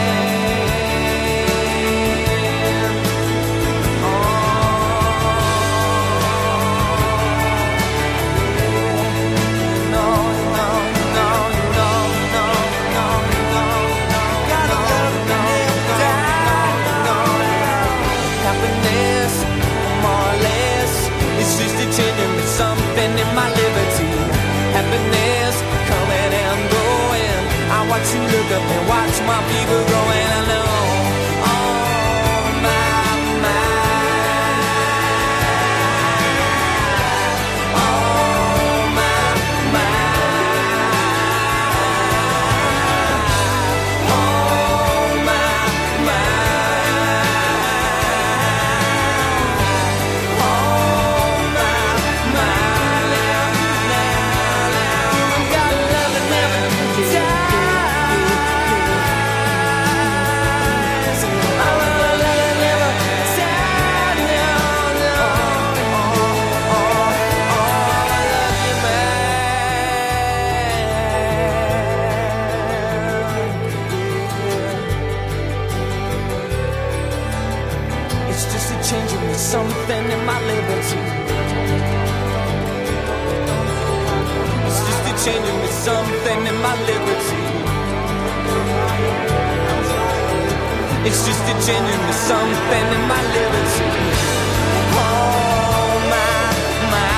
Something in my liberty, happiness coming and going. I watch you look up and watch my people growing. I know on my mind, on my mind, on my something in my liberty. It's just a changing me something in my liberty. It's just a changing me something in my liberty. Oh my, my.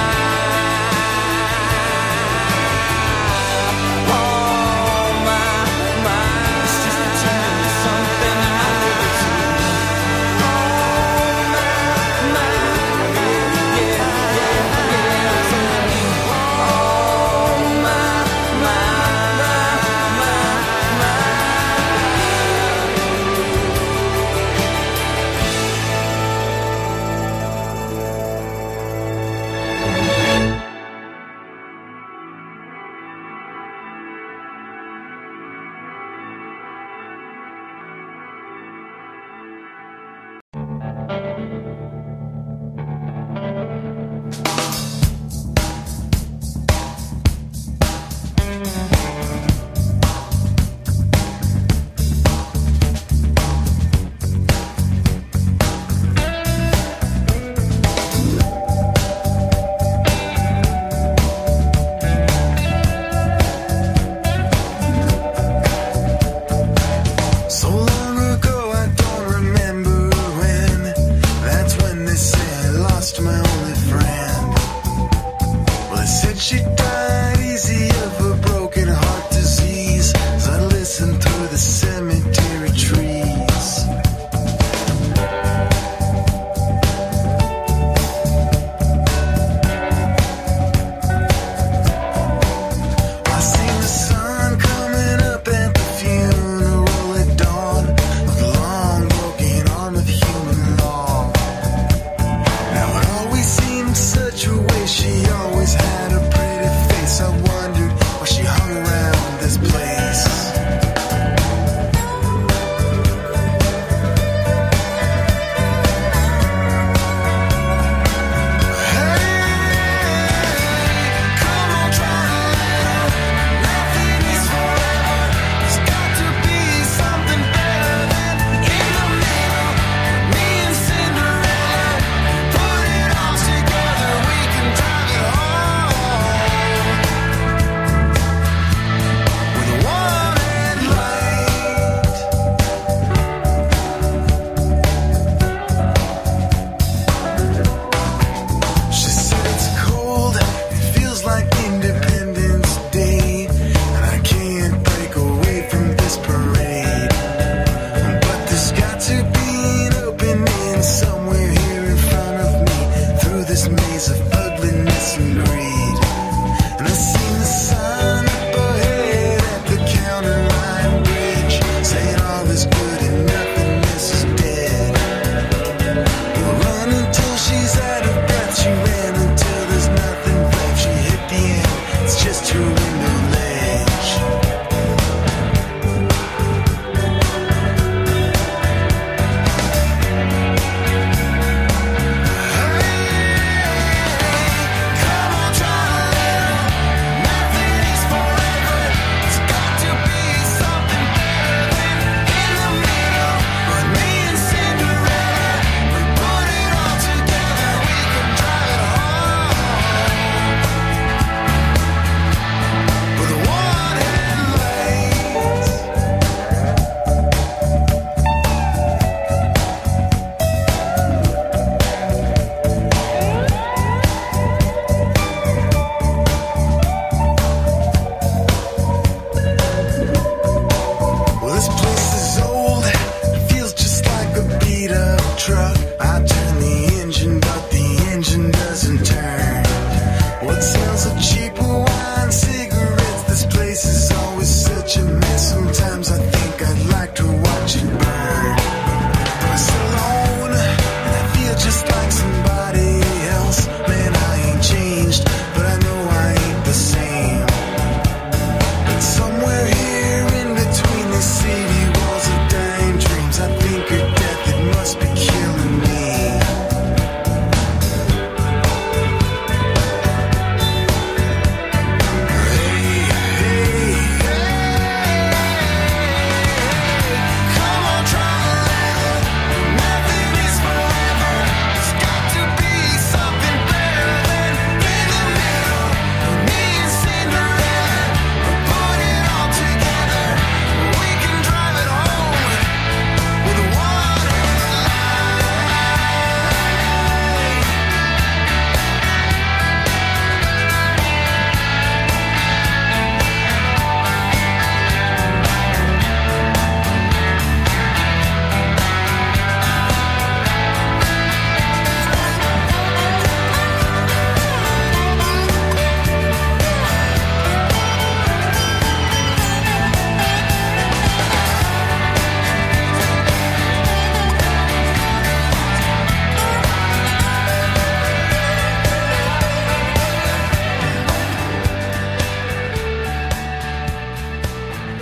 Oh my, my. It's just a changing me something in my liberty.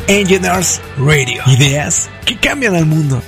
Engineers Radio. Ideas que cambian al mundo.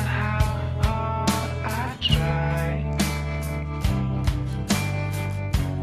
Try.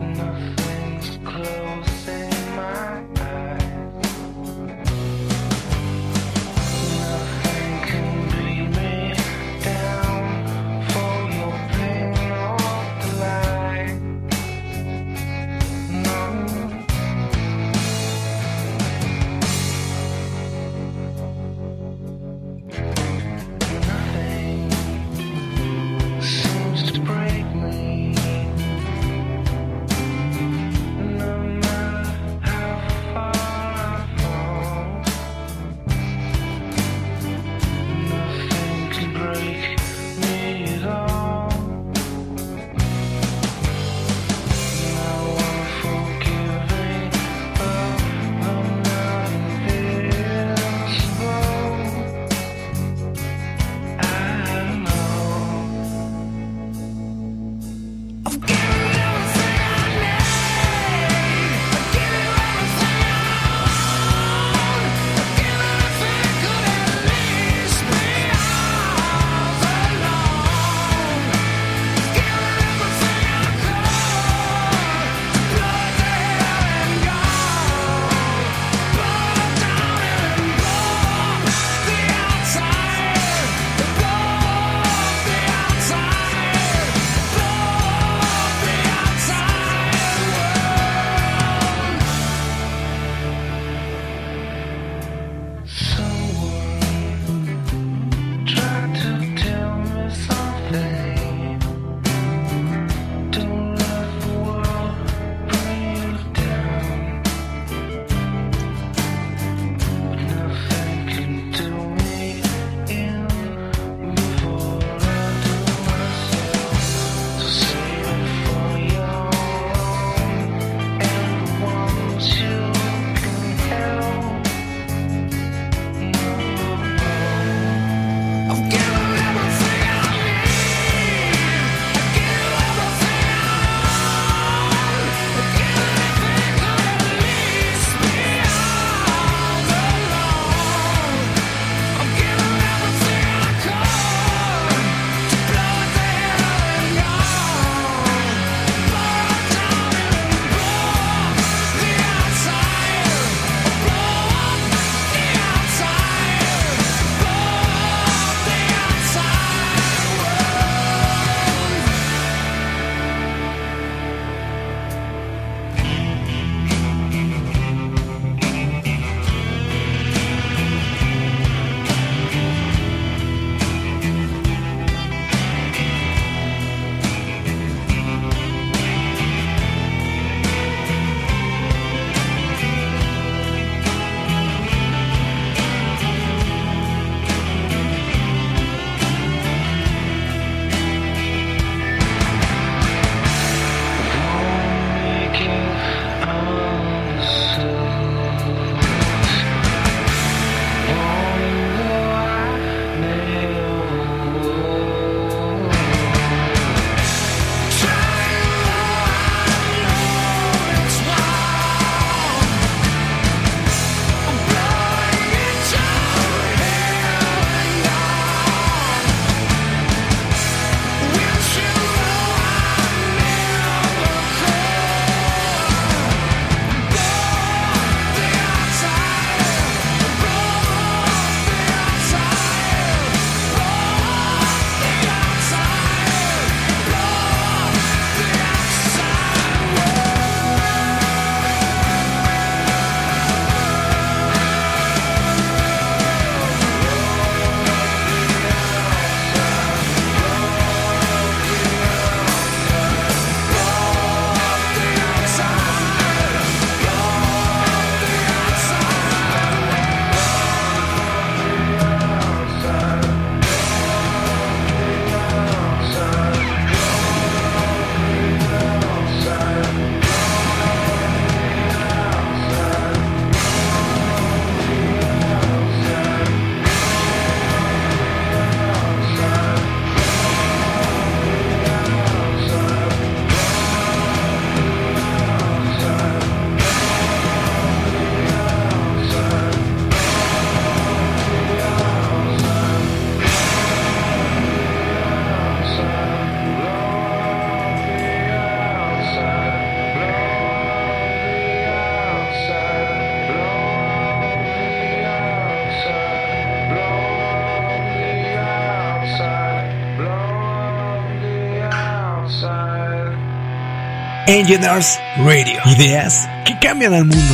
Engineers Radio. Ideas que cambian al mundo.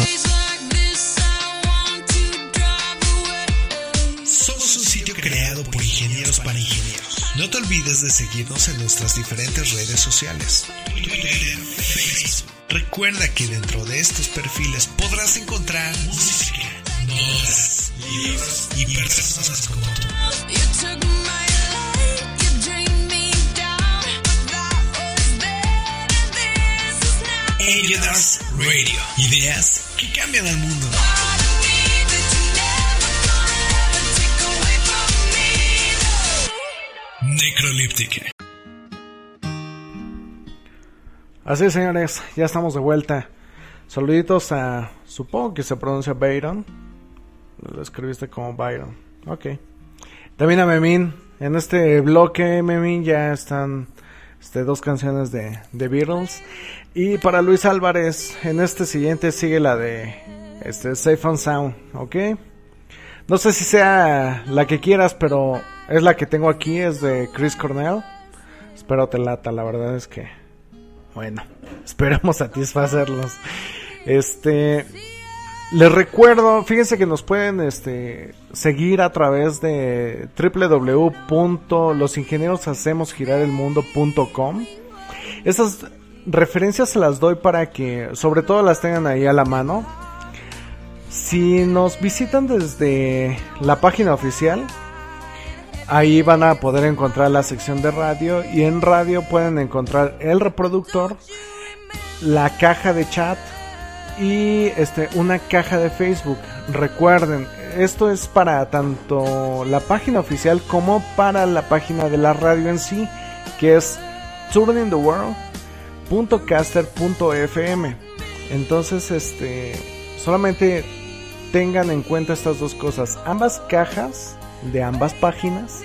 Somos un sitio creado por ingenieros para ingenieros. No te olvides de seguirnos en nuestras diferentes redes sociales. Twitter, Facebook. Recuerda que dentro de estos perfiles podrás encontrar música, notas, libros y personas como tú. Engineers Radio. Ideas que cambian al mundo. Necrolíptica. Así es, señores, ya estamos de vuelta. Saluditos a, supongo que se pronuncia Byron. Lo escribiste como Byron. Ok. También a Memín. En este bloque, Memín, ya están este, dos canciones de, de Beatles. Y para Luis Álvarez, en este siguiente sigue la de este, Safe and Sound. Ok. No sé si sea la que quieras, pero es la que tengo aquí. Es de Chris Cornell. Espero te lata, la verdad es que... Bueno, esperamos satisfacerlos. Este, les recuerdo, fíjense que nos pueden este, seguir a través de doble u doble u doble u punto los ingenieros hacemos girar el mundo punto com. Estas referencias se las doy para que sobre todo las tengan ahí a la mano. Si nos visitan desde la página oficial, ahí van a poder encontrar la sección de radio, y en radio pueden encontrar el reproductor, la caja de chat y este una caja de Facebook. Recuerden, esto es para tanto la página oficial como para la página de la radio en sí, que es turning the world punto caster punto f m. Entonces, este solamente tengan en cuenta estas dos cosas. Ambas cajas de ambas páginas,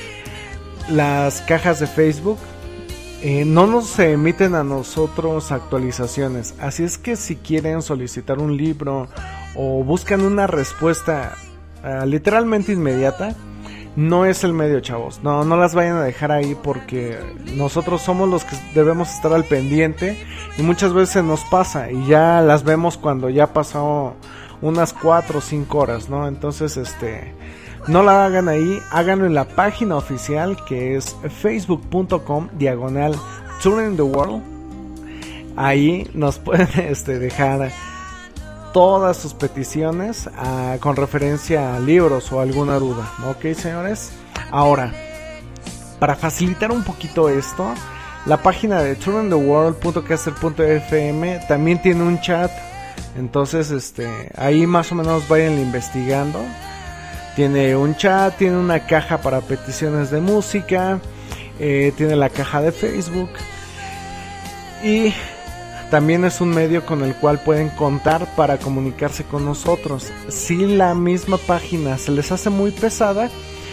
las cajas de Facebook, eh, no nos emiten a nosotros actualizaciones, así es que si quieren solicitar un libro o buscan una respuesta uh, literalmente inmediata, no es el medio, chavos. No, no las vayan a dejar ahí, porque nosotros somos los que debemos estar al pendiente, y muchas veces nos pasa y ya las vemos cuando ya pasó unas cuatro o cinco horas, ¿no? Entonces, este no la hagan ahí, háganlo en la página oficial, que es facebook punto com diagonal turning the world. Ahí nos pueden este, dejar todas sus peticiones uh, con referencia a libros o alguna duda. Ok, señores. Ahora, para facilitar un poquito esto, la página de turning the world punto caster punto f m también tiene un chat. Entonces, este ahí más o menos vayan investigando. Tiene un chat, tiene una caja para peticiones de música, eh, tiene la caja de Facebook, y también es un medio con el cual pueden contar para comunicarse con nosotros. Si la misma página se les hace muy pesada,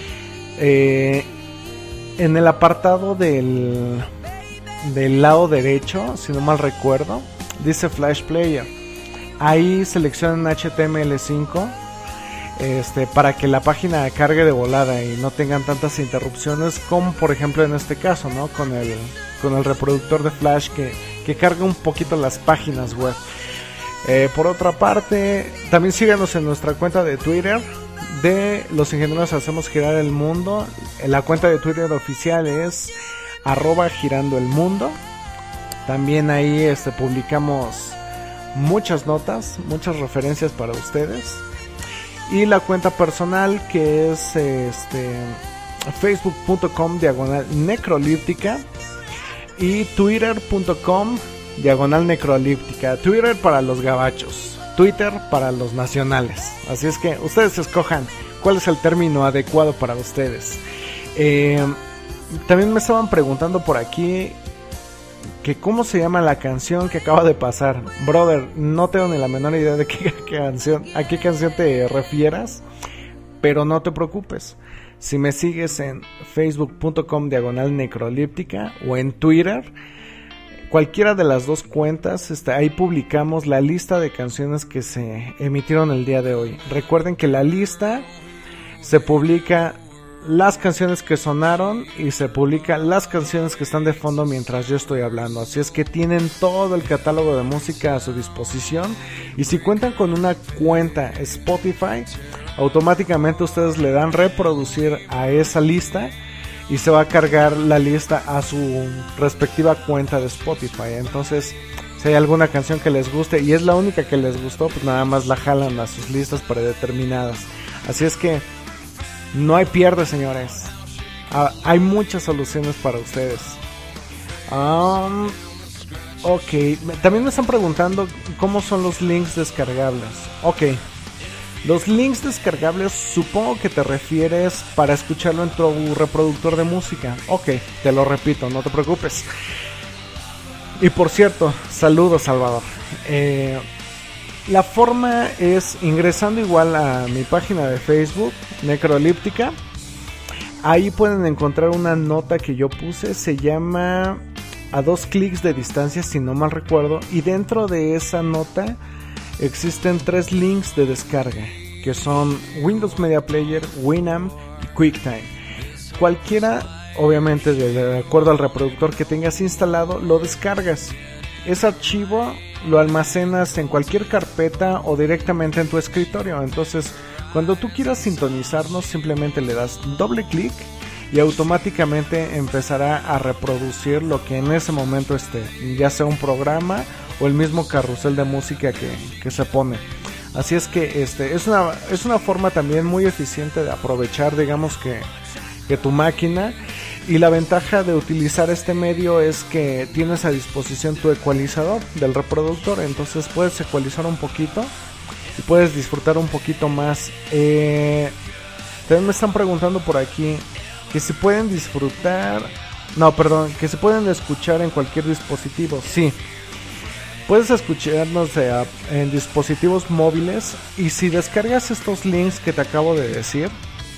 eh, en el apartado del, del lado derecho, si no mal recuerdo, dice Flash Player. Ahí seleccionan H T M L cinco. Este, para que la página cargue de volada y no tengan tantas interrupciones, como por ejemplo en este caso, ¿no? Con el, con el reproductor de Flash que, que carga un poquito las páginas web. Eh, por otra parte, también síganos en nuestra cuenta de Twitter de Los Ingenieros Hacemos Girar el Mundo. La cuenta de Twitter oficial es arroba girando el mundo. También ahí este, publicamos muchas notas, muchas referencias para ustedes. Y la cuenta personal, que es este facebook punto com diagonal necrolíptica y twitter punto com diagonal necrolíptica. Twitter para los gabachos, Twitter para los nacionales. Así es que ustedes escojan cuál es el término adecuado para ustedes. Eh, también me estaban preguntando por aquí que cómo se llama la canción que acaba de pasar. Brother, no tengo ni la menor idea de qué, qué canción, a qué canción te refieras, pero no te preocupes. Si me sigues en facebook punto com diagonal necrolíptica o en Twitter, cualquiera de las dos cuentas, está, ahí publicamos la lista de canciones que se emitieron el día de hoy. Recuerden que la lista se publica las canciones que sonaron y se publica las canciones que están de fondo mientras yo estoy hablando. Así es que tienen todo el catálogo de música a su disposición, y si cuentan con una cuenta Spotify, automáticamente ustedes le dan reproducir a esa lista y se va a cargar la lista a su respectiva cuenta de Spotify. Entonces, si hay alguna canción que les guste y es la única que les gustó, pues nada más la jalan a sus listas predeterminadas. Así es que no hay pierde, señores. Ah, hay muchas soluciones para ustedes. Um, ok, también me están preguntando cómo son los links descargables. Ok, los links descargables supongo que te refieres para escucharlo en tu reproductor de música. Ok, te lo repito, no te preocupes. Y por cierto, saludos, Salvador. Eh... La forma es ingresando igual a mi página de Facebook, Necroelíptica. Ahí pueden encontrar una nota que yo puse, se llama A dos clics de distancia, si no mal recuerdo. Y dentro de esa nota existen tres links de descarga, que son Windows Media Player, Winamp y QuickTime. Cualquiera, obviamente de acuerdo al reproductor que tengas instalado, lo descargas. Ese archivo lo almacenas en cualquier carpeta o directamente en tu escritorio. Entonces, cuando tú quieras sintonizarnos, simplemente le das doble clic y automáticamente empezará a reproducir lo que en ese momento esté, ya sea un programa o el mismo carrusel de música que, que se pone. Así es que este es una, es una forma también muy eficiente de aprovechar, digamos que, que tu máquina. Y la ventaja de utilizar este medio es que tienes a disposición tu ecualizador del reproductor, entonces puedes ecualizar un poquito y puedes disfrutar un poquito más. Eh, también me están preguntando por aquí que si pueden disfrutar, no, perdón, que se pueden escuchar en cualquier dispositivo. Sí, puedes escucharnos eh, en dispositivos móviles, y si descargas estos links que te acabo de decir,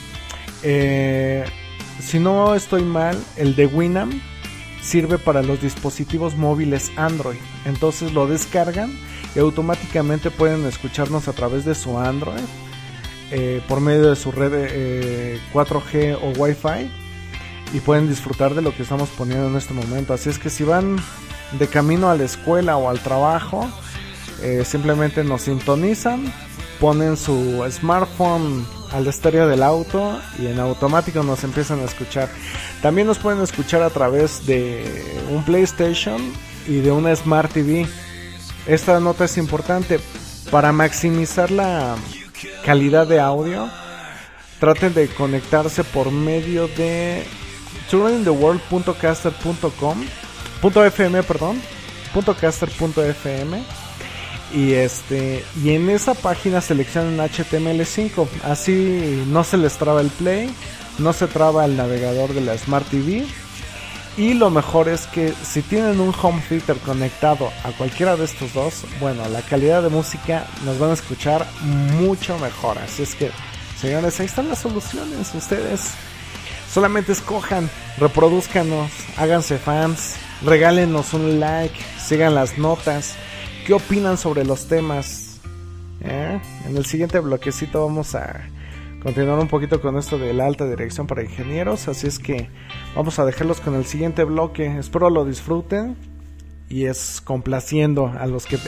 eh... si no estoy mal, el de Winamp sirve para los dispositivos móviles Android. Entonces lo descargan y automáticamente pueden escucharnos a través de su Android, eh, por medio de su red eh, cuatro G o Wi-Fi, y pueden disfrutar de lo que estamos poniendo en este momento. Así es que si van de camino a la escuela o al trabajo, eh, simplemente nos sintonizan, ponen su smartphone al estéreo del auto y en automático nos empiezan a escuchar. También nos pueden escuchar a través de un PlayStation y de una Smart T V. Esta nota es importante. Para maximizar la calidad de audio, traten de conectarse por medio de tourintheworld punto caster punto com punto f m, perdón, .caster punto f m. Y este y en esa página seleccionan H T M L cinco, así no se les traba el play, no se traba el navegador de la Smart T V. Y lo mejor es que si tienen un home theater conectado a cualquiera de estos dos, bueno, la calidad de música nos van a escuchar mucho mejor. Así es que, señores, ahí están las soluciones. Ustedes solamente escojan, reproduzcanos, háganse fans, regálenos un like, sigan las notas. ¿Qué opinan sobre los temas? ¿Eh? En el siguiente bloquecito vamos a continuar un poquito con esto de la alta dirección para ingenieros. Así es que vamos a dejarlos con el siguiente bloque. Espero lo disfruten y es complaciendo a los que...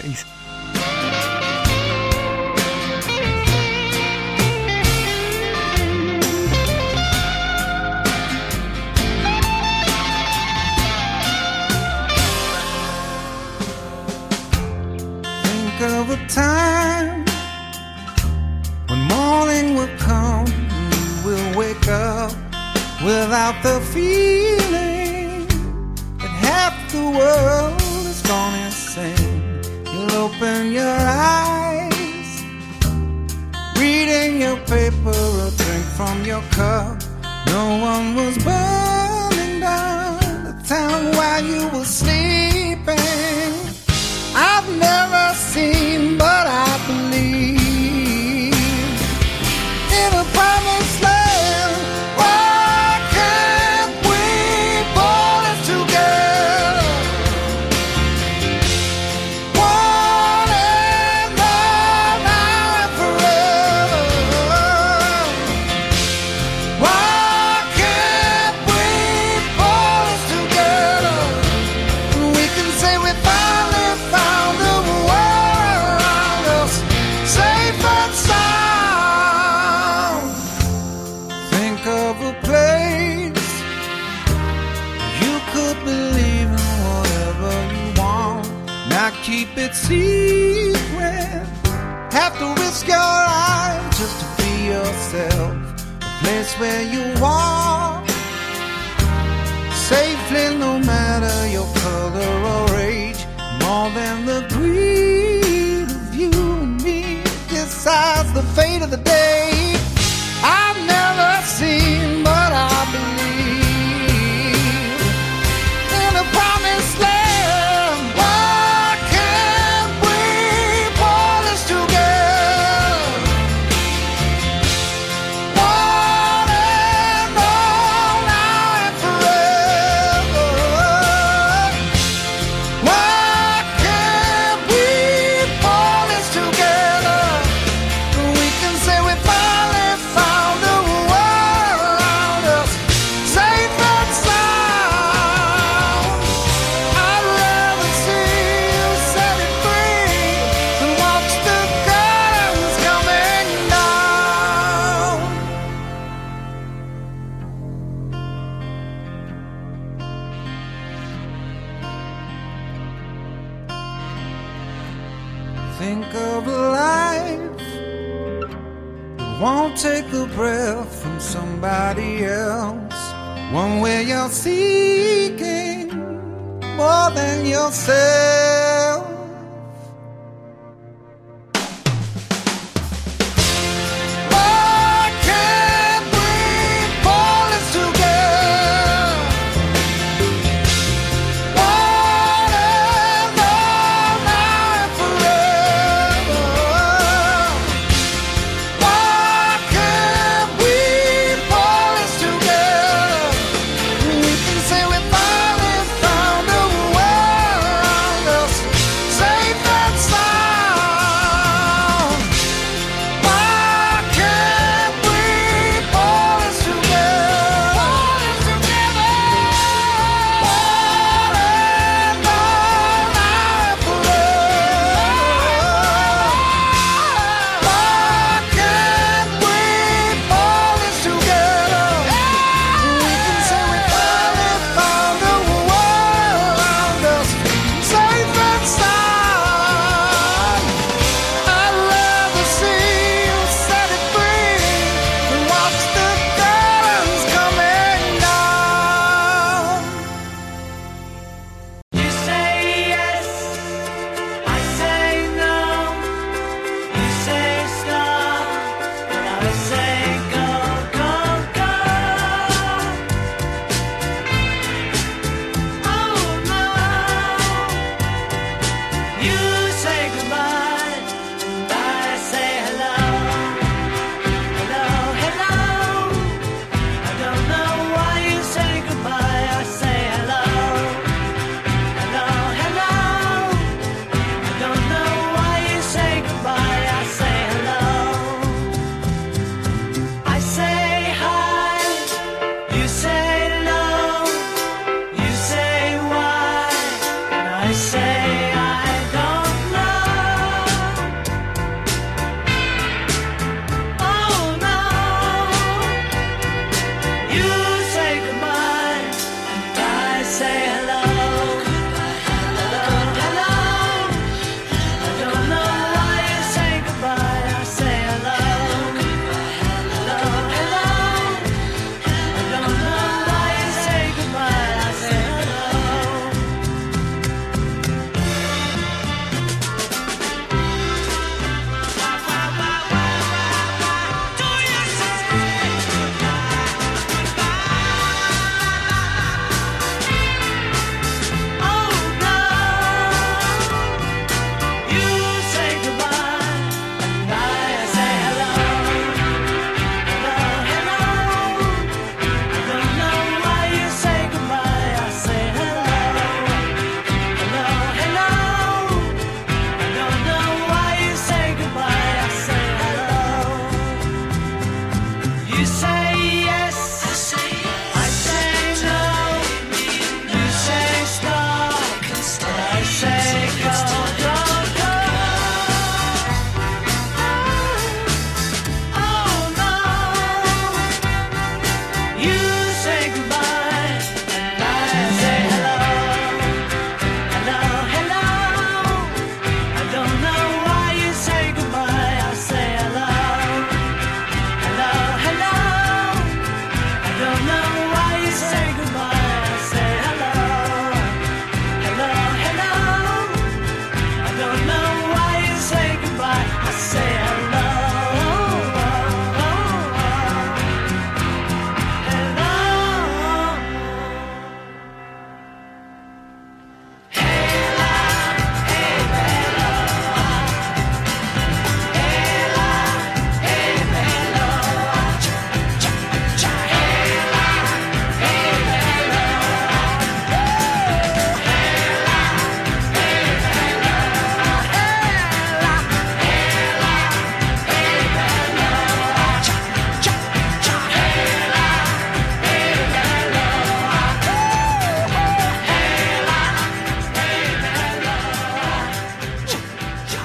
Of a time when morning will come and you will wake up without the feeling that half the world is gone insane. You'll open your eyes, reading your paper or drink from your cup. No one was burning down the town while you were sleeping. I've never seen, but I believe in a promised land. Why can't we pull it together? One and all, now and forever. Why keep it secret. Have to risk your life just to be yourself. A place where you walk safely, no matter your color or age. More than the greed of you and me decides the fate of the day. I've never seen, but I believe in a promised land. Why can't we pull this together? One and all, now and forever. Why can't we pull this together? We can say we finally found the world around us, safe and sound. I'd rather see you set it free than watch the curtains coming down. Think of a life that won't take the breath from somebody else. One where you're seeking more than yourself. Why can't we pull this together? One and all, now and forever. Why can't we pull this together? We can say we finally found a world around us,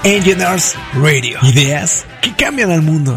Engineers Radio. Ideas que cambian al mundo.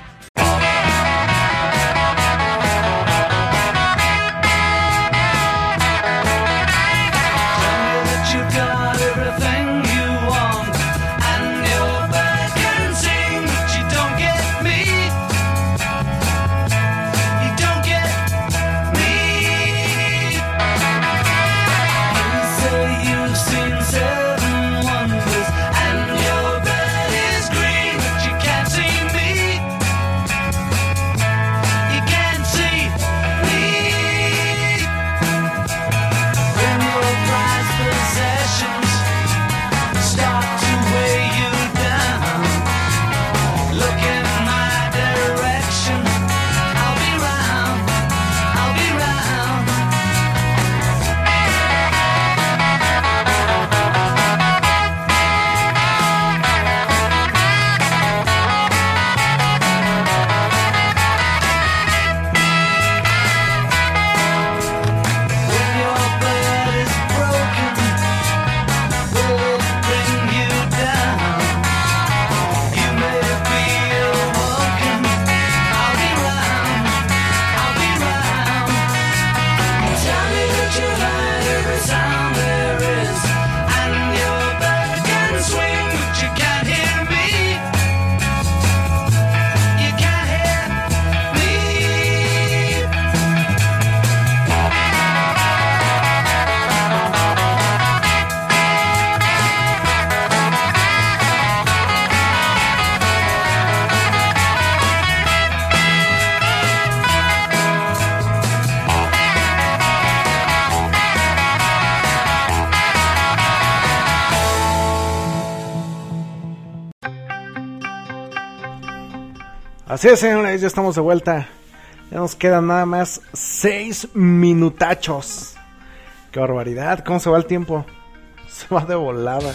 Así es, señores, ya estamos de vuelta. Ya nos quedan nada más seis minutachos. Qué barbaridad, cómo se va el tiempo. Se va de volada.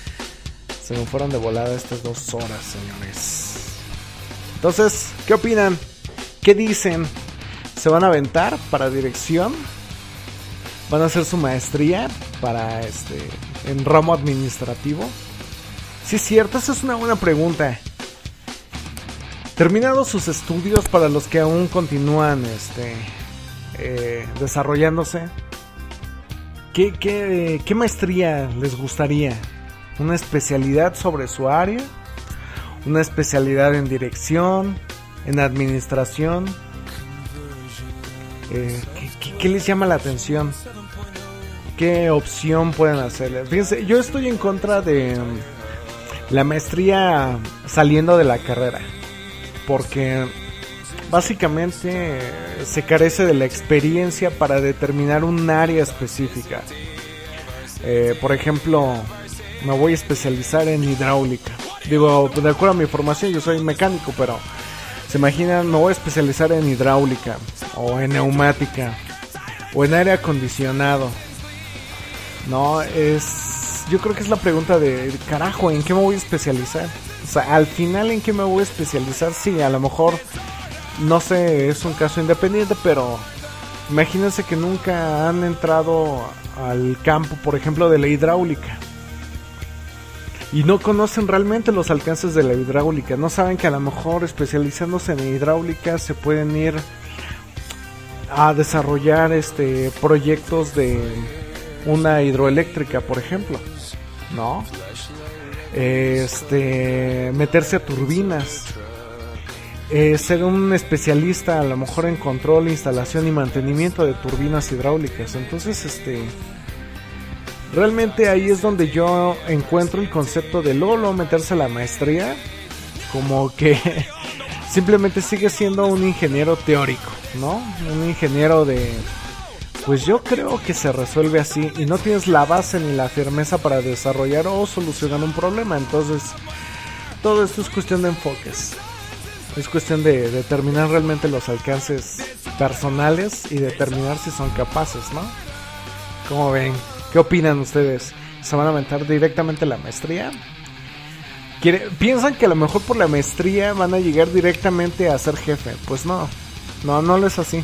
Se me fueron de volada estas dos horas, señores. Entonces, ¿qué opinan? ¿Qué dicen? ¿Se van a aventar para dirección? ¿Van a hacer su maestría para este en ramo administrativo? Sí, es cierto, esa es una buena pregunta. Terminados sus estudios, para los que aún continúan este, eh, desarrollándose, ¿qué, qué, ¿qué maestría les gustaría? ¿Una especialidad sobre su área? ¿Una especialidad en dirección? ¿En administración? Eh, ¿qué, qué, ¿Qué les llama la atención? ¿Qué opción pueden hacerle? Fíjense, yo estoy en contra de um, la maestría saliendo de la carrera, porque básicamente se carece de la experiencia para determinar un área específica. Eh, por ejemplo, me voy a especializar en hidráulica. Digo, de acuerdo a mi formación, yo soy mecánico, pero se imaginan, me voy a especializar en hidráulica, o en neumática, o en aire acondicionado. No, es... yo creo que es la pregunta de, carajo, ¿en qué me voy a especializar? O sea, al final, ¿en qué me voy a especializar? Sí, a lo mejor, no sé, es un caso independiente, pero imagínense que nunca han entrado al campo, por ejemplo, de la hidráulica, y no conocen realmente los alcances de la hidráulica. No saben que a lo mejor especializándose en hidráulica se pueden ir a desarrollar este proyectos de una hidroeléctrica, por ejemplo, ¿no? Este, meterse a turbinas, eh, ser un especialista a lo mejor en control, instalación y mantenimiento de turbinas hidráulicas. Entonces, este, realmente ahí es donde yo encuentro el concepto de luego, luego meterse a la maestría, como que simplemente sigue siendo un ingeniero teórico, ¿no? Un ingeniero de... pues yo creo que se resuelve así, y no tienes la base ni la firmeza para desarrollar o solucionar un problema. Entonces, todo esto es cuestión de enfoques. Es cuestión de determinar realmente los alcances personales y determinar si son capaces, ¿no? ¿Cómo ven? ¿Qué opinan ustedes? ¿Se van a aventar directamente a la maestría? ¿Quiere, ¿Piensan que a lo mejor por la maestría van a llegar directamente a ser jefe? Pues no, no, no lo es así.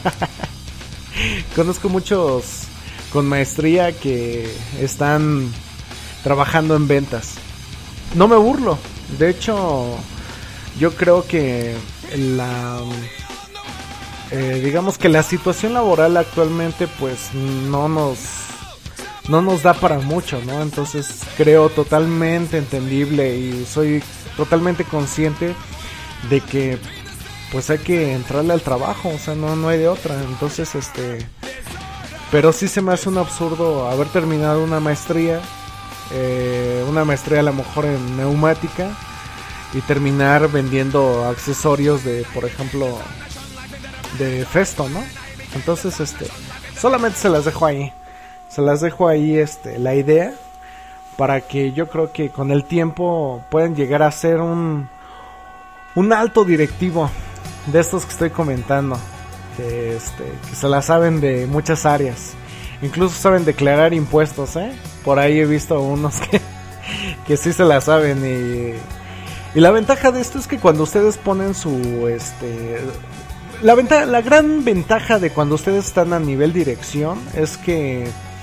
Conozco muchos con maestría que están trabajando en ventas, no me burlo. De hecho, yo creo que la eh, digamos que la situación laboral actualmente pues no nos no nos da para mucho, ¿no? Entonces creo totalmente entendible y soy totalmente consciente de que pues hay que entrarle al trabajo, o sea, no no hay de otra. Entonces, este, pero sí se me hace un absurdo haber terminado una maestría, eh, una maestría a lo mejor en neumática, y terminar vendiendo accesorios de, por ejemplo, de Festo, ¿no? Entonces, este, solamente se las dejo ahí, se las dejo ahí, este, la idea, para que yo creo que con el tiempo pueden llegar a ser un, un alto directivo de estos que estoy comentando, que, este, que se la saben de muchas áreas, incluso saben declarar impuestos, ¿eh? Por ahí he visto unos que, que sí se la saben. y... Y la ventaja de esto es que cuando ustedes ponen su, este, la ventaja, la gran ventaja de cuando ustedes están a nivel dirección es que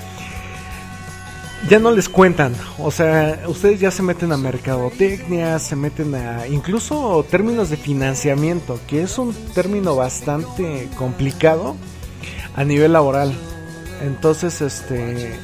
ya no les cuentan, o sea, ustedes ya se meten a mercadotecnia, se meten a incluso términos de financiamiento, que es un término bastante complicado a nivel laboral. Entonces, este,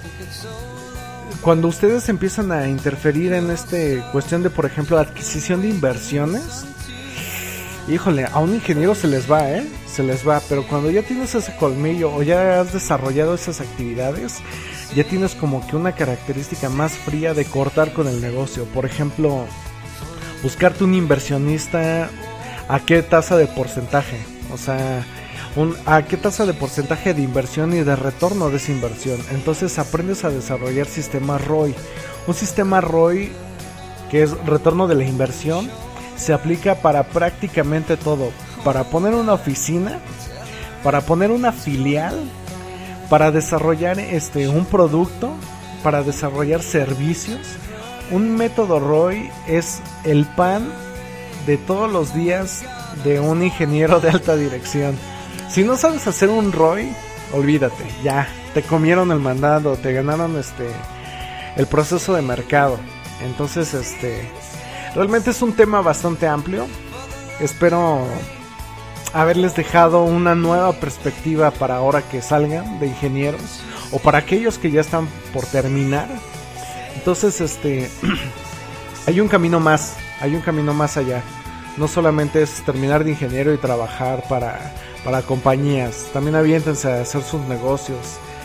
cuando ustedes empiezan a interferir en este cuestión de, por ejemplo, adquisición de inversiones, híjole, a un ingeniero se les va, ¿eh? Se les va, pero cuando ya tienes ese colmillo o ya has desarrollado esas actividades, ya tienes como que una característica más fría de cortar con el negocio. Por ejemplo, buscarte un inversionista, ¿a qué tasa de porcentaje? O sea, Un, a qué tasa de porcentaje de inversión y de retorno de esa inversión. Entonces aprendes a desarrollar sistemas R O I. Un sistema R O I, que es retorno de la inversión, se aplica para prácticamente todo. Para poner una oficina, para poner una filial, para desarrollar este un producto, para desarrollar servicios. Un método R O I es el pan de todos los días de un ingeniero de alta dirección. Si no sabes hacer un R O I, olvídate, ya, te comieron el mandado, te ganaron este el proceso de mercado. Entonces, este, realmente es un tema bastante amplio. Espero haberles dejado una nueva perspectiva para ahora que salgan de ingenieros, o para aquellos que ya están por terminar. Entonces, este, hay un camino más, hay un camino más allá. No solamente es terminar de ingeniero y trabajar para para compañías, también aviéntense a hacer sus negocios,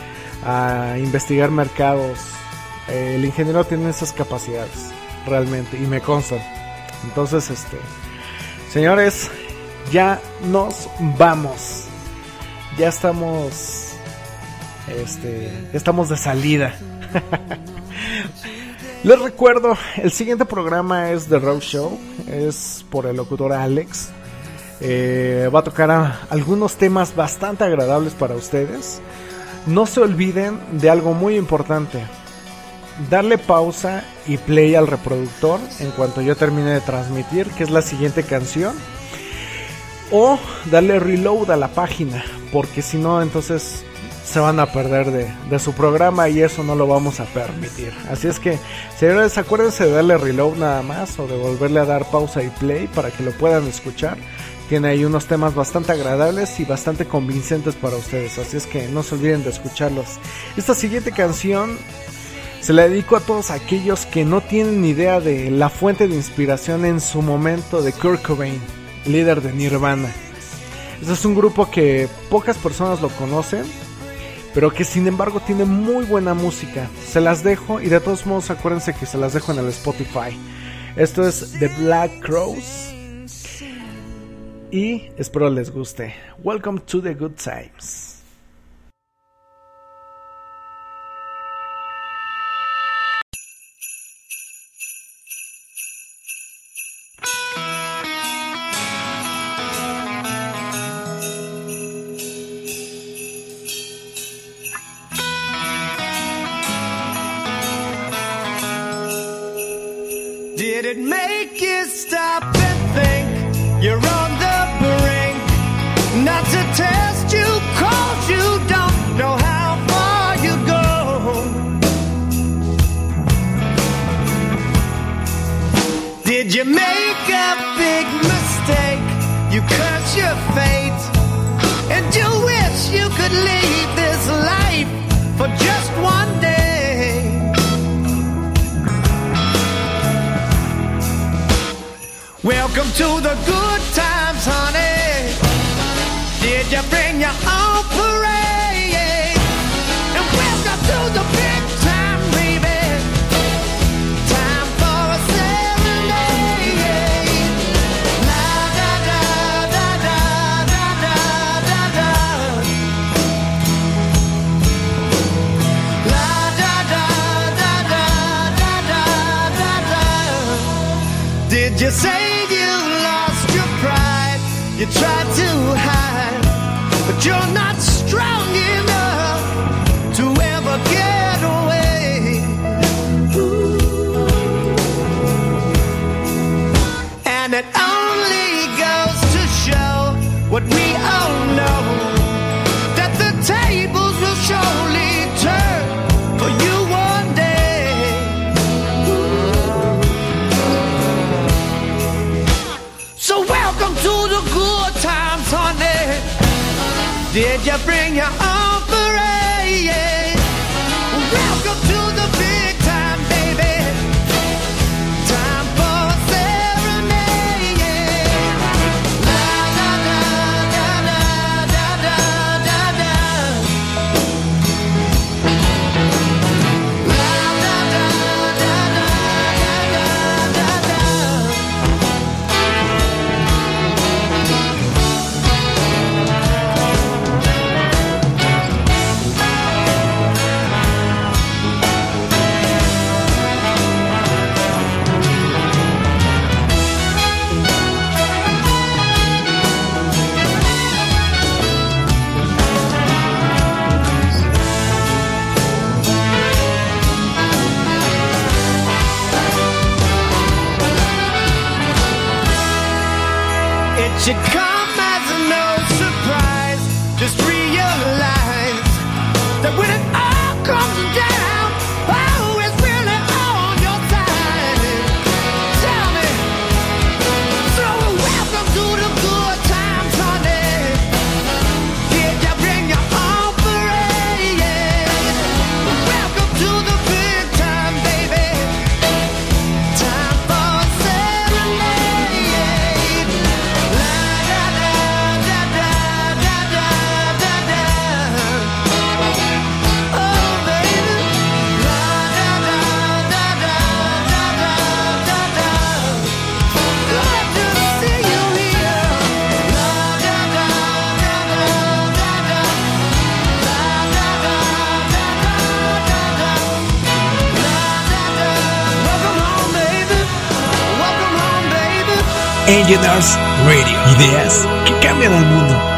a investigar mercados. Eh, el ingeniero tiene esas capacidades realmente, y me constan. Entonces, este, señores, ya nos vamos, ya estamos, este, ya estamos de salida. Les recuerdo, el siguiente programa es The Rock Show, es por el locutor Alex. Eh, va a tocar a algunos temas bastante agradables para ustedes. No se olviden de algo muy importante: darle pausa y play al reproductor en cuanto yo termine de transmitir, que es la siguiente canción, o darle reload a la página, porque si no, entonces se van a perder de, de su programa, y eso no lo vamos a permitir. Así es que, señores, acuérdense de darle reload nada más, o de volverle a dar pausa y play para que lo puedan escuchar. Tiene ahí unos temas bastante agradables y bastante convincentes para ustedes, así es que no se olviden de escucharlos. Esta siguiente canción se la dedico a todos aquellos que no tienen ni idea de la fuente de inspiración en su momento de Kurt Cobain, líder de Nirvana. Este es un grupo que pocas personas lo conocen, pero que sin embargo tiene muy buena música. Se las dejo, y de todos modos acuérdense que se las dejo en el Spotify. Esto es The Black Crowes, y espero les guste. Welcome to the good times. Did it make you stop and think you're on the brink? Not to test you, cause you don't know how far you go. to the good times, honey? Did you bring your own parade? And welcome to the big time, baby. Time for a serenade. La da da da da da da da da. La da da da da da da da da. Did you say you lost your pride? You tried to hide, but you're not strong enough to ever get away. Ooh. And it only goes to show what we all know, that the tables will surely turn for you one day. Ooh. So welcome to the good times, honey. Did you bring your own parade? Welcome to the big time, baby. Time for a serenade. La da da da da da da da da. La da da da da da da da. It should come as no surprise. Just realize that when it all comes down, who is really on your side? Tell me. So welcome to the good times, honey. Did you bring your own parade? Welcome to the big time, baby. Time for a serenade. La da da da da da da da da. Oh baby, la da da da da da da da da. Glad to see you here. La da da da da da da. La da da da da da da. La da da. Welcome home, baby. Welcome home, baby. Engineers Radio. Ideas que cambian el mundo.